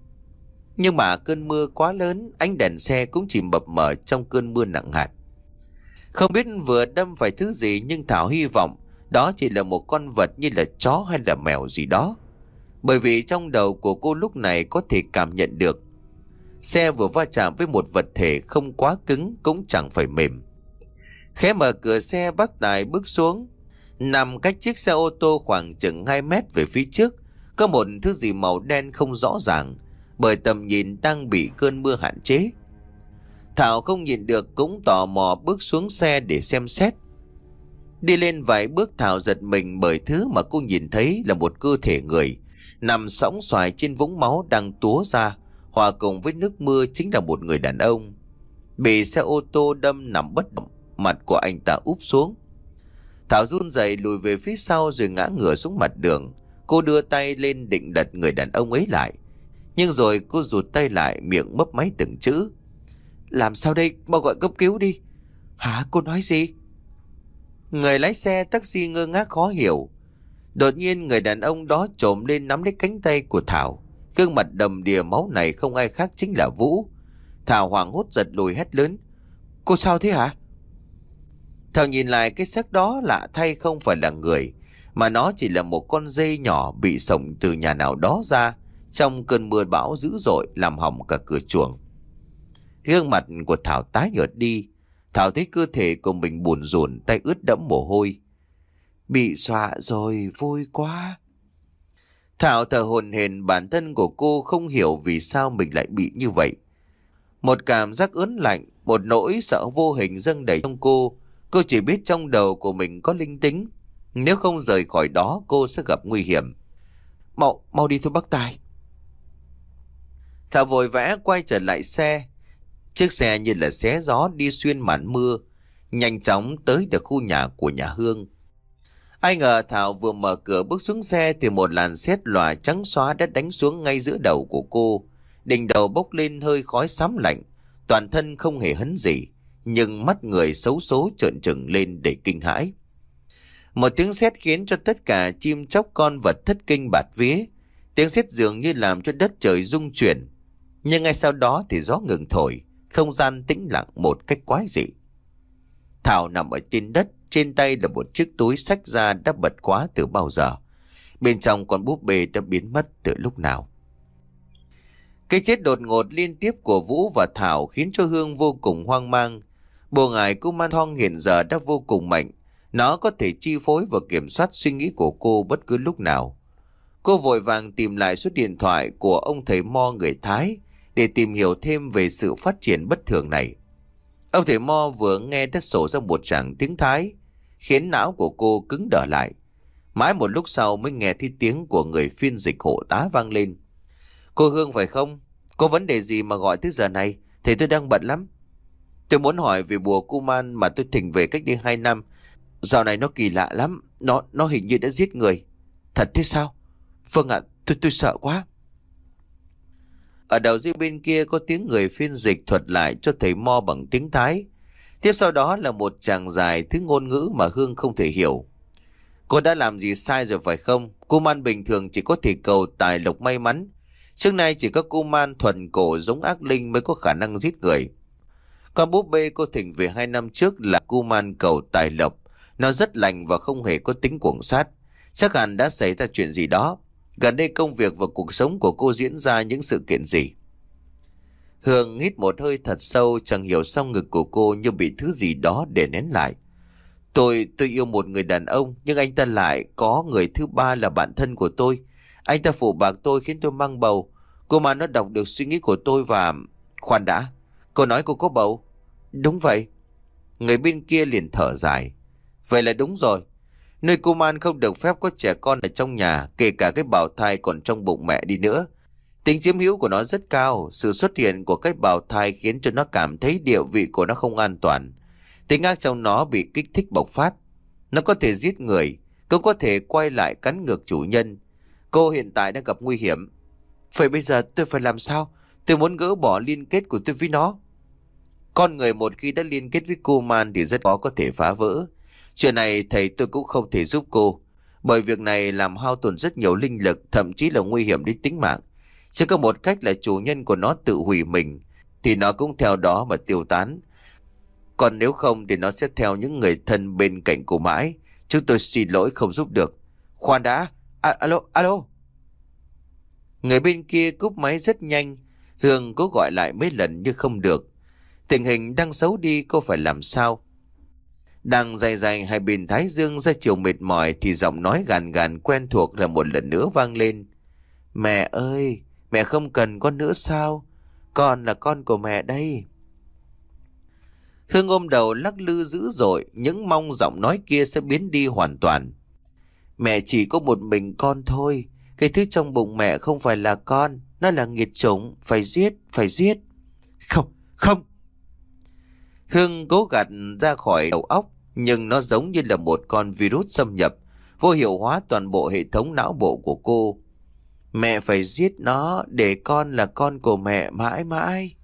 S1: Nhưng mà cơn mưa quá lớn, ánh đèn xe cũng chỉ mập mờ trong cơn mưa nặng hạt. Không biết vừa đâm phải thứ gì, nhưng Thảo hy vọng đó chỉ là một con vật như là chó hay là mèo gì đó. Bởi vì trong đầu của cô lúc này có thể cảm nhận được xe vừa va chạm với một vật thể không quá cứng cũng chẳng phải mềm. Khẽ mở cửa xe, bác Tài bước xuống. Nằm cách chiếc xe ô tô khoảng chừng hai mét về phía trước có một thứ gì màu đen không rõ ràng, bởi tầm nhìn đang bị cơn mưa hạn chế. Thảo không nhìn được cũng tò mò bước xuống xe để xem xét. Đi lên vài bước, Thảo giật mình bởi thứ mà cô nhìn thấy là một cơ thể người nằm sõng xoài trên vũng máu đang túa ra, hòa cùng với nước mưa chính là một người đàn ông bị xe ô tô đâm nằm bất động, mặt của anh ta úp xuống. Thảo run rẩy lùi về phía sau rồi ngã ngửa xuống mặt đường. Cô đưa tay lên định đặt người đàn ông ấy lại, nhưng rồi cô rụt tay lại, miệng mấp máy từng chữ: Làm sao đây, mau gọi cấp cứu đi. Hả, cô nói gì? Người lái xe taxi ngơ ngác khó hiểu. Đột nhiên người đàn ông đó trồm lên nắm lấy cánh tay của Thảo. Gương mặt đầm đìa máu này không ai khác chính là Vũ. Thảo hoảng hốt giật lùi hét lớn: Cô sao thế hả? Thảo nhìn lại cái xác đó, lạ thay không phải là người, mà nó chỉ là một con dê nhỏ bị xổng từ nhà nào đó ra trong cơn mưa bão dữ dội, làm hỏng cả cửa chuồng. Gương mặt của Thảo tái nhợt đi. Thảo thấy cơ thể của mình bùn rùn, tay ướt đẫm mồ hôi. Bị dọa rồi, vui quá. Thảo thở hổn hển, bản thân của cô không hiểu vì sao mình lại bị như vậy. Một cảm giác ớn lạnh, một nỗi sợ vô hình dâng đầy trong cô. Cô chỉ biết trong đầu của mình có linh tính, nếu không rời khỏi đó cô sẽ gặp nguy hiểm. Mau, mau đi thôi bác Tài. Thảo vội vã quay trở lại xe. Chiếc xe như là xé gió đi xuyên màn mưa, nhanh chóng tới được khu nhà của nhà Hương. Ai ngờ Thảo vừa mở cửa bước xuống xe thì một làn sét lòa trắng xóa đã đánh xuống ngay giữa đầu của cô. Đỉnh đầu bốc lên hơi khói xám lạnh, toàn thân không hề hấn gì, nhưng mắt người xấu số trợn trừng lên để kinh hãi. Một tiếng sét khiến cho tất cả chim chóc con vật thất kinh bạt vía. Tiếng sét dường như làm cho đất trời rung chuyển. Nhưng ngay sau đó thì gió ngừng thổi, không gian tĩnh lặng một cách quái dị. Thảo nằm ở trên đất, trên tay là một chiếc túi xách ra đã bật khóa từ bao giờ. Bên trong con búp bê đã biến mất từ lúc nào. Cái chết đột ngột liên tiếp của Vũ và Thảo khiến cho Hương vô cùng hoang mang. Bùa ngải Kuman Thong hiện giờ đã vô cùng mạnh. Nó có thể chi phối và kiểm soát suy nghĩ của cô bất cứ lúc nào. Cô vội vàng tìm lại số điện thoại của ông thầy Mo người Thái để tìm hiểu thêm về sự phát triển bất thường này. Ông thầy Mo vừa nghe đã sổ ra một tràng tiếng Thái, khiến não của cô cứng đờ lại. Mãi một lúc sau mới nghe thấy tiếng của người phiên dịch hộ tá vang lên. Cô Hương phải không? Có vấn đề gì mà gọi tới giờ này? Thầy tôi đang bận lắm. Tôi muốn hỏi về bùa Kuman mà tôi thỉnh về cách đây hai năm. Dạo này nó kỳ lạ lắm. Nó nó hình như đã giết người. Thật thế sao? Vâng ạ, tôi tôi sợ quá. Ở đầu dây bên kia có tiếng người phiên dịch thuật lại cho thầy Mo bằng tiếng Thái. Tiếp sau đó là một tràng dài thứ ngôn ngữ mà Hương không thể hiểu. Cô đã làm gì sai rồi phải không? Kuman bình thường chỉ có thể cầu tài lộc may mắn. Trước nay chỉ có Kuman thuần cổ giống ác linh mới có khả năng giết người. Con búp bê cô thỉnh về hai năm trước là Kuman cầu tài lộc. Nó rất lành và không hề có tính cuồng sát. Chắc hẳn đã xảy ra chuyện gì đó. Gần đây công việc và cuộc sống của cô diễn ra những sự kiện gì? Hương hít một hơi thật sâu, chẳng hiểu sao ngực của cô như bị thứ gì đó đè nén lại. Tôi, tôi yêu một người đàn ông, nhưng anh ta lại có người thứ ba là bạn thân của tôi. Anh ta phụ bạc tôi khiến tôi mang bầu. Cô mà nó đọc được suy nghĩ của tôi và... Khoan đã, cô nói cô có bầu? Đúng vậy. Người bên kia liền thở dài. Vậy là đúng rồi. Nơi Kuman không được phép có trẻ con ở trong nhà, kể cả cái bào thai còn trong bụng mẹ đi nữa. Tính chiếm hữu của nó rất cao. Sự xuất hiện của cái bào thai khiến cho nó cảm thấy địa vị của nó không an toàn. Tính ác trong nó bị kích thích bộc phát. Nó có thể giết người, cũng có thể quay lại cắn ngược chủ nhân. Cô hiện tại đang gặp nguy hiểm. Vậy bây giờ tôi phải làm sao? Tôi muốn gỡ bỏ liên kết của tôi với nó. Con người một khi đã liên kết với Kuman thì rất khó có thể phá vỡ. Chuyện này thầy tôi cũng không thể giúp cô. Bởi việc này làm hao tổn rất nhiều linh lực, thậm chí là nguy hiểm đến tính mạng. Chỉ có một cách là chủ nhân của nó tự hủy mình, thì nó cũng theo đó mà tiêu tán. Còn nếu không thì nó sẽ theo những người thân bên cạnh cô mãi. Chúng tôi xin lỗi không giúp được. Khoan đã. À, alo, alo. Người bên kia cúp máy rất nhanh. Hương cố gọi lại mấy lần nhưng không được. Tình hình đang xấu đi, cô phải làm sao? Đang dài dài hai bên thái dương ra chiều mệt mỏi thì giọng nói gàn gàn quen thuộc là một lần nữa vang lên. Mẹ ơi, mẹ không cần con nữa sao? Con là con của mẹ đây. Hương ôm đầu lắc lư dữ dội, những mong giọng nói kia sẽ biến đi hoàn toàn. Mẹ chỉ có một mình con thôi. Cái thứ trong bụng mẹ không phải là con. Nó là nghiệt chủng. Phải giết, phải giết. Không, không. Hương cố gạt ra khỏi đầu óc, nhưng nó giống như là một con virus xâm nhập, vô hiệu hóa toàn bộ hệ thống não bộ của cô. Mẹ phải giết nó để con là con của mẹ mãi mãi.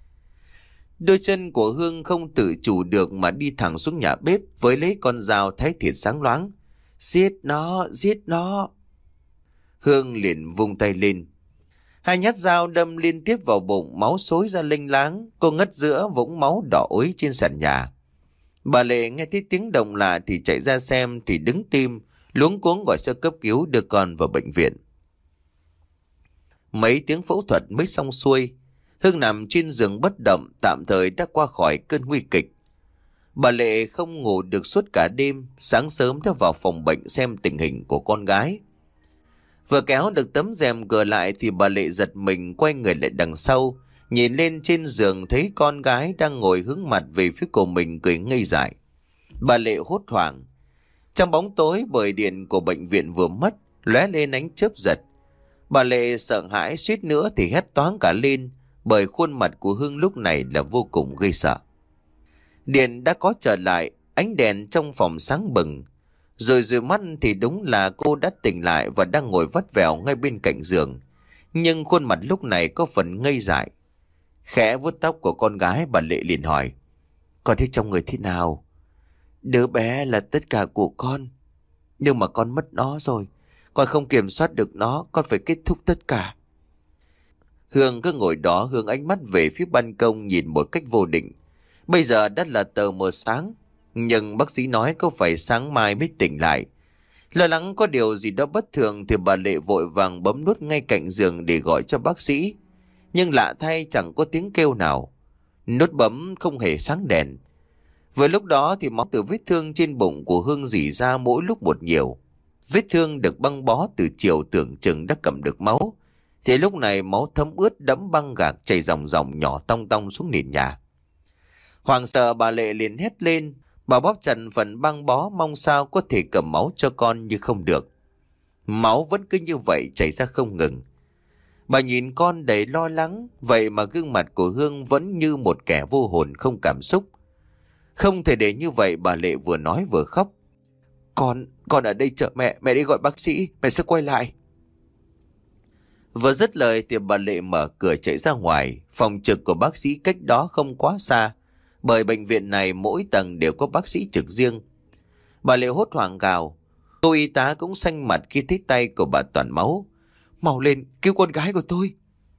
S1: Đôi chân của Hương không tự chủ được mà đi thẳng xuống nhà bếp với lấy con dao thái thịt sáng loáng. Giết nó, giết nó. Hương liền vung tay lên. Hai nhát dao đâm liên tiếp vào bụng, máu xối ra lênh láng. Cô ngất giữa vũng máu đỏ ối trên sàn nhà. Bà Lệ nghe thấy tiếng động lạ thì chạy ra xem thì đứng tim, luống cuống gọi xe cấp cứu đưa con vào bệnh viện. Mấy tiếng phẫu thuật mới xong xuôi. Hương nằm trên giường bất động, tạm thời đã qua khỏi cơn nguy kịch. Bà Lệ không ngủ được suốt cả đêm, sáng sớm đã vào phòng bệnh xem tình hình của con gái. Vừa kéo được tấm rèm cửa lại thì bà Lệ giật mình quay người lại đằng sau, nhìn lên trên giường thấy con gái đang ngồi hướng mặt về phía của mình cười ngây dại. Bà Lệ hốt hoảng. Trong bóng tối bởi điện của bệnh viện vừa mất, lóe lên ánh chớp giật. Bà Lệ sợ hãi suýt nữa thì hét toáng cả lên, bởi khuôn mặt của Hương lúc này là vô cùng gây sợ. Điện đã có trở lại, ánh đèn trong phòng sáng bừng. Rồi rồi mắt thì đúng là cô đã tỉnh lại và đang ngồi vắt vẻo ngay bên cạnh giường. Nhưng khuôn mặt lúc này có phần ngây dại. Khẽ vuốt tóc của con gái, bà Lệ liền hỏi. Con thấy trong người thế nào? Đứa bé là tất cả của con. Nhưng mà con mất nó rồi. Con không kiểm soát được nó, con phải kết thúc tất cả. Hương cứ ngồi đó hướng ánh mắt về phía ban công nhìn một cách vô định. Bây giờ đã là tờ mờ sáng. Nhưng bác sĩ nói có phải sáng mai mới tỉnh lại. Lo lắng có điều gì đó bất thường thì bà Lệ vội vàng bấm nút ngay cạnh giường để gọi cho bác sĩ. Nhưng lạ thay chẳng có tiếng kêu nào. Nút bấm không hề sáng đèn. Vừa lúc đó thì máu từ vết thương trên bụng của Hương rỉ ra mỗi lúc một nhiều. Vết thương được băng bó từ chiều tưởng chừng đã cầm được máu. Thì lúc này máu thấm ướt đẫm băng gạc chảy ròng ròng nhỏ tong tong xuống nền nhà. Hoảng sợ bà Lệ liền hét lên. Bà bóp chặt phần băng bó mong sao có thể cầm máu cho con nhưng không được. Máu vẫn cứ như vậy chảy ra không ngừng. Bà nhìn con đầy lo lắng, vậy mà gương mặt của Hương vẫn như một kẻ vô hồn không cảm xúc. Không thể để như vậy, bà Lệ vừa nói vừa khóc. Con, con ở đây chờ mẹ, mẹ đi gọi bác sĩ, mẹ sẽ quay lại. Vừa dứt lời thì bà Lệ mở cửa chạy ra ngoài. Phòng trực của bác sĩ cách đó không quá xa, bởi bệnh viện này mỗi tầng đều có bác sĩ trực riêng. Bà Lệ hốt hoảng gào. Cô y tá cũng xanh mặt khi thấy tay của bà toàn máu. Mau lên, cứu con gái của tôi.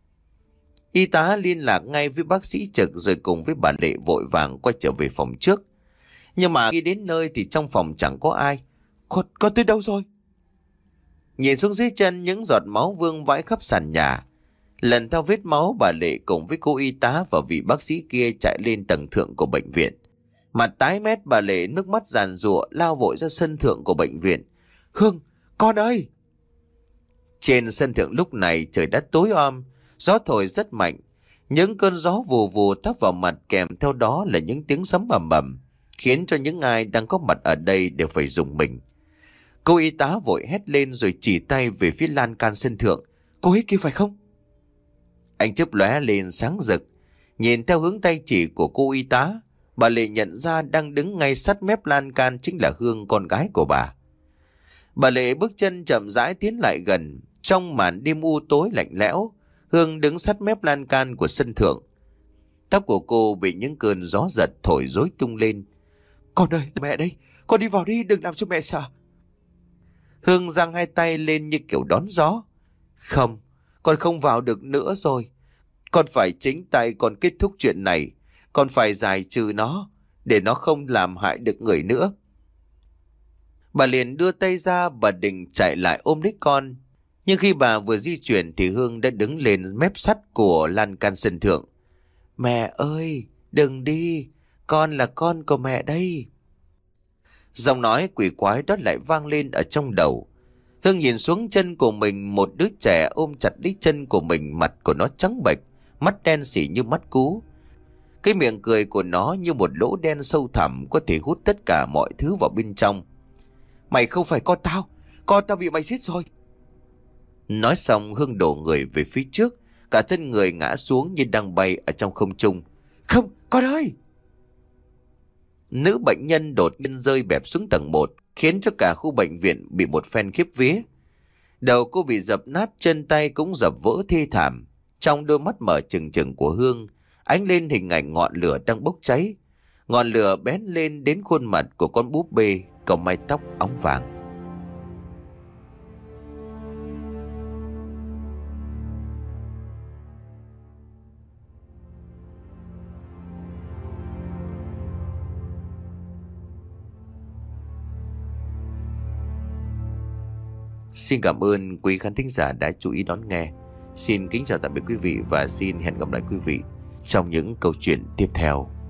S1: Y tá liên lạc ngay với bác sĩ trực rồi cùng với bà Lệ vội vàng quay trở về phòng trước. Nhưng mà khi đến nơi thì trong phòng chẳng có ai. Con, con tới đâu rồi? Nhìn xuống dưới chân những giọt máu vương vãi khắp sàn nhà. Lần theo vết máu, bà Lệ cùng với cô y tá và vị bác sĩ kia chạy lên tầng thượng của bệnh viện. Mặt tái mét, bà Lệ nước mắt giàn giụa lao vội ra sân thượng của bệnh viện. Hương, con ơi! Trên sân thượng lúc này trời đã tối om, gió thổi rất mạnh. Những cơn gió vù vù tắp vào mặt kèm theo đó là những tiếng sấm ầm ầm, khiến cho những ai đang có mặt ở đây đều phải rùng mình. Cô y tá vội hét lên rồi chỉ tay về phía lan can sân thượng. Cô ấy kia phải không? Ánh chớp lóe lên sáng rực. Nhìn theo hướng tay chỉ của cô y tá, bà Lệ nhận ra đang đứng ngay sát mép lan can chính là Hương, con gái của bà. Bà Lệ bước chân chậm rãi tiến lại gần. Trong màn đêm u tối lạnh lẽo, Hương đứng sát mép lan can của sân thượng. Tóc của cô bị những cơn gió giật thổi rối tung lên. Con ơi, mẹ đây, con đi vào đi, đừng làm cho mẹ sợ. Hương giang hai tay lên như kiểu đón gió. Không, con không vào được nữa rồi. Con phải chính tay con kết thúc chuyện này. Con phải giải trừ nó, để nó không làm hại được người nữa. Bà liền đưa tay ra, bà định chạy lại ôm lấy con. Nhưng khi bà vừa di chuyển thì Hương đã đứng lên mép sắt của lan can sân thượng. Mẹ ơi, đừng đi, con là con của mẹ đây. Giọng nói quỷ quái đó lại vang lên ở trong đầu. Hương nhìn xuống chân của mình, một đứa trẻ ôm chặt lấy chân của mình, mặt của nó trắng bệch, mắt đen sì như mắt cú. Cái miệng cười của nó như một lỗ đen sâu thẳm có thể hút tất cả mọi thứ vào bên trong. Mày không phải con tao, con tao bị mày giết rồi. Nói xong Hương đổ người về phía trước, cả thân người ngã xuống như đang bay ở trong không trung. Không, con ơi! Nữ bệnh nhân đột nhiên rơi bẹp xuống tầng một, khiến cho cả khu bệnh viện bị một phen khiếp vía. Đầu cô bị dập nát, chân tay cũng dập vỡ thê thảm. Trong đôi mắt mở trừng trừng của Hương ánh lên hình ảnh ngọn lửa đang bốc cháy. Ngọn lửa bén lên đến khuôn mặt của con búp bê có mái tóc óng vàng. Xin cảm ơn quý khán thính giả đã chú ý đón nghe. Xin kính chào tạm biệt quý vị và xin hẹn gặp lại quý vị trong những câu chuyện tiếp theo.